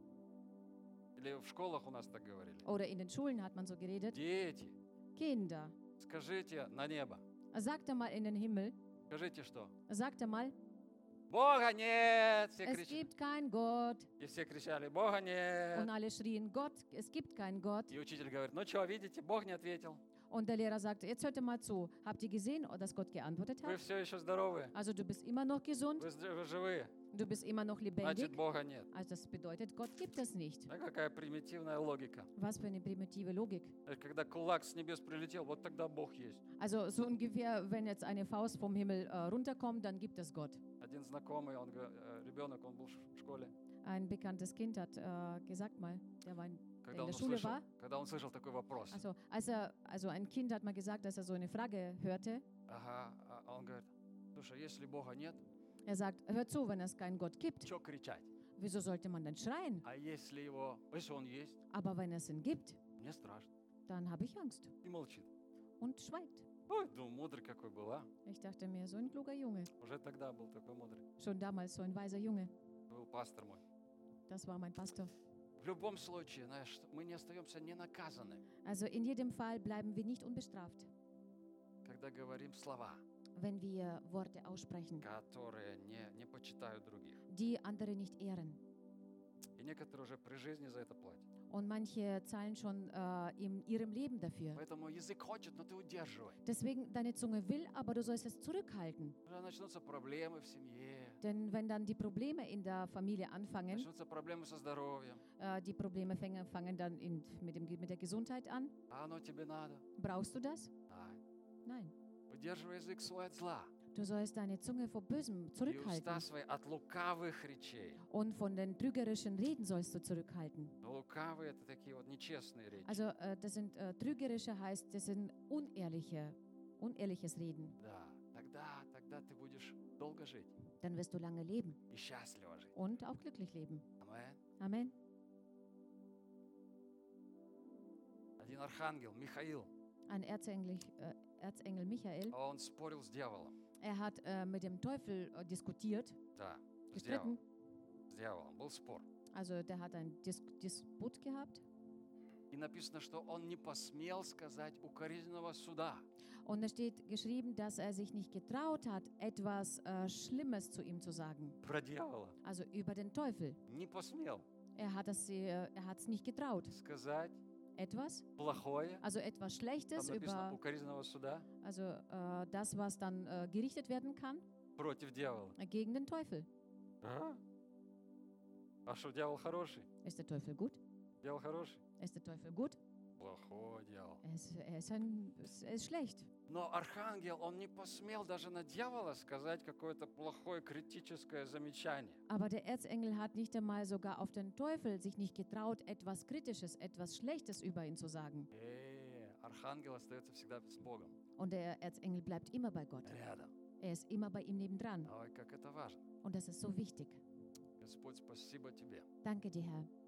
Или в школах у нас так говорили. Oder in den Schulen hat man so geredet. Дети, Kinder, скажите на небо. sagt er mal in den Himmel, Скажите что? sagt er mal, Бога нет! Все es кричали. gibt keinen Gott. И все кричали, Бога нет! Und alle schrien, Gott, es gibt keinen Gott. И учитель говорит, ну что, видите, Бог не ответил. Und der Lehrer sagte, jetzt hört ihr mal zu. Habt ihr gesehen, dass Gott geantwortet Вы hat? все еще здоровы. Also du bist immer noch gesund, Вы живые. du bist immer noch Значит, lebendig. Бога нет. Also das bedeutet, Gott gibt es nicht. Да, какая примитивная логика. Was für eine primitive Logik. Когда кулак с небес прилетел, вот тогда Бог есть. Also so ungefähr, wenn jetzt eine Faust vom Himmel runterkommt, dann gibt es Gott. Один знакомый, ребенок, он был в школе. Ein bekanntes Kind hat gesagt mal, der Когда in он der Schule war. услышал такой вопрос. Also ein Kind hat mal gesagt, dass er so eine Frage hörte. Ага, а он говорит, слушай, если Бога нет, Er sagt, hört zu, wenn es keinen Gott gibt, что кричать? wieso sollte man dann schreien? А если он есть, Aber wenn es ihn gibt, мне страшно. dann habe ich Angst. И молчит. Und schweigt. Ой, думаю, мудрый какой был, а? Ich dachte mir, so ein kluger Junge. Уже тогда был такой мудрый. Schon damals so ein weiser Junge. Был пастор мой. Das war mein Pastor. В любом случае, знаешь, мы не остаемся ненаказанными, Also in jedem Fall bleiben wir nicht unbestraft, когда говорим слова, wenn wir Worte aussprechen, которые не почитают других. die andere nicht ehren. И некоторые уже при жизни за это платят. Und manche zahlen schon in ihrem Leben dafür. Поэтому язык хочет, но ты удерживай. Deswegen, deine Zunge will, aber du sollst es zurückhalten. Уже начнутся проблемы в семье, Denn wenn dann die Probleme in der Familie anfangen, начнутся проблемы со здоровьем. die Probleme fangen dann mit der Gesundheit an, А оно тебе надо? brauchst du das? Nein. Nein. Удерживай язык свой от зла. Du sollst deine Zunge vor Bösem И zurückhalten. уста свои от лукавых речей. Und von den trügerischen Reden sollst du zurückhalten. Но лукавые — это такие вот нечестные речи. Also das sind trügerische heißt, das sind unehrliches Reden. Да, тогда ты будешь долго жить Dann wirst du lange leben и счастливо жить. und auch glücklich leben. Амен. Amen. Один архангел, Михаил, Ein Erzengel Michael, он спорил с дьяволом. er hat mit dem Teufel diskutiert, Да, с gestritten. дьяволом. Был спор. Also der hat einen Disput gehabt. И написано, что он не посмел сказать укоризненного суда. Und es steht geschrieben, dass er sich nicht getraut hat, etwas Schlimmes zu ihm zu sagen. Про дьявола. Also über den Teufel. Не посмел Er hat es nicht getraut. сказать Etwas, плохое. also etwas Там Schlechtes написано über, укоризненного суда also das, was dann gerichtet werden kann, против дьявола. gegen den Teufel. А что, дьявол хороший? Ist der Teufel gut? Дьявол хороший? Ist der Teufel gut? плохое делал. Er ist schlecht. Но архангел, он не посмел даже на дьявола сказать какое-то плохое критическое замечание. Aber der Erzengel hat nicht einmal sogar auf den Teufel sich nicht getraut, etwas Kritisches, etwas Schlechtes über ihn zu sagen. Архангел остается всегда с Богом, Und der Erzengel bleibt immer bei Gott. рядом. Er ist immer bei ihm nebendran. Ой, как это важно. Und das ist so wichtig. Господь, спасибо Тебе. Danke dir, Herr.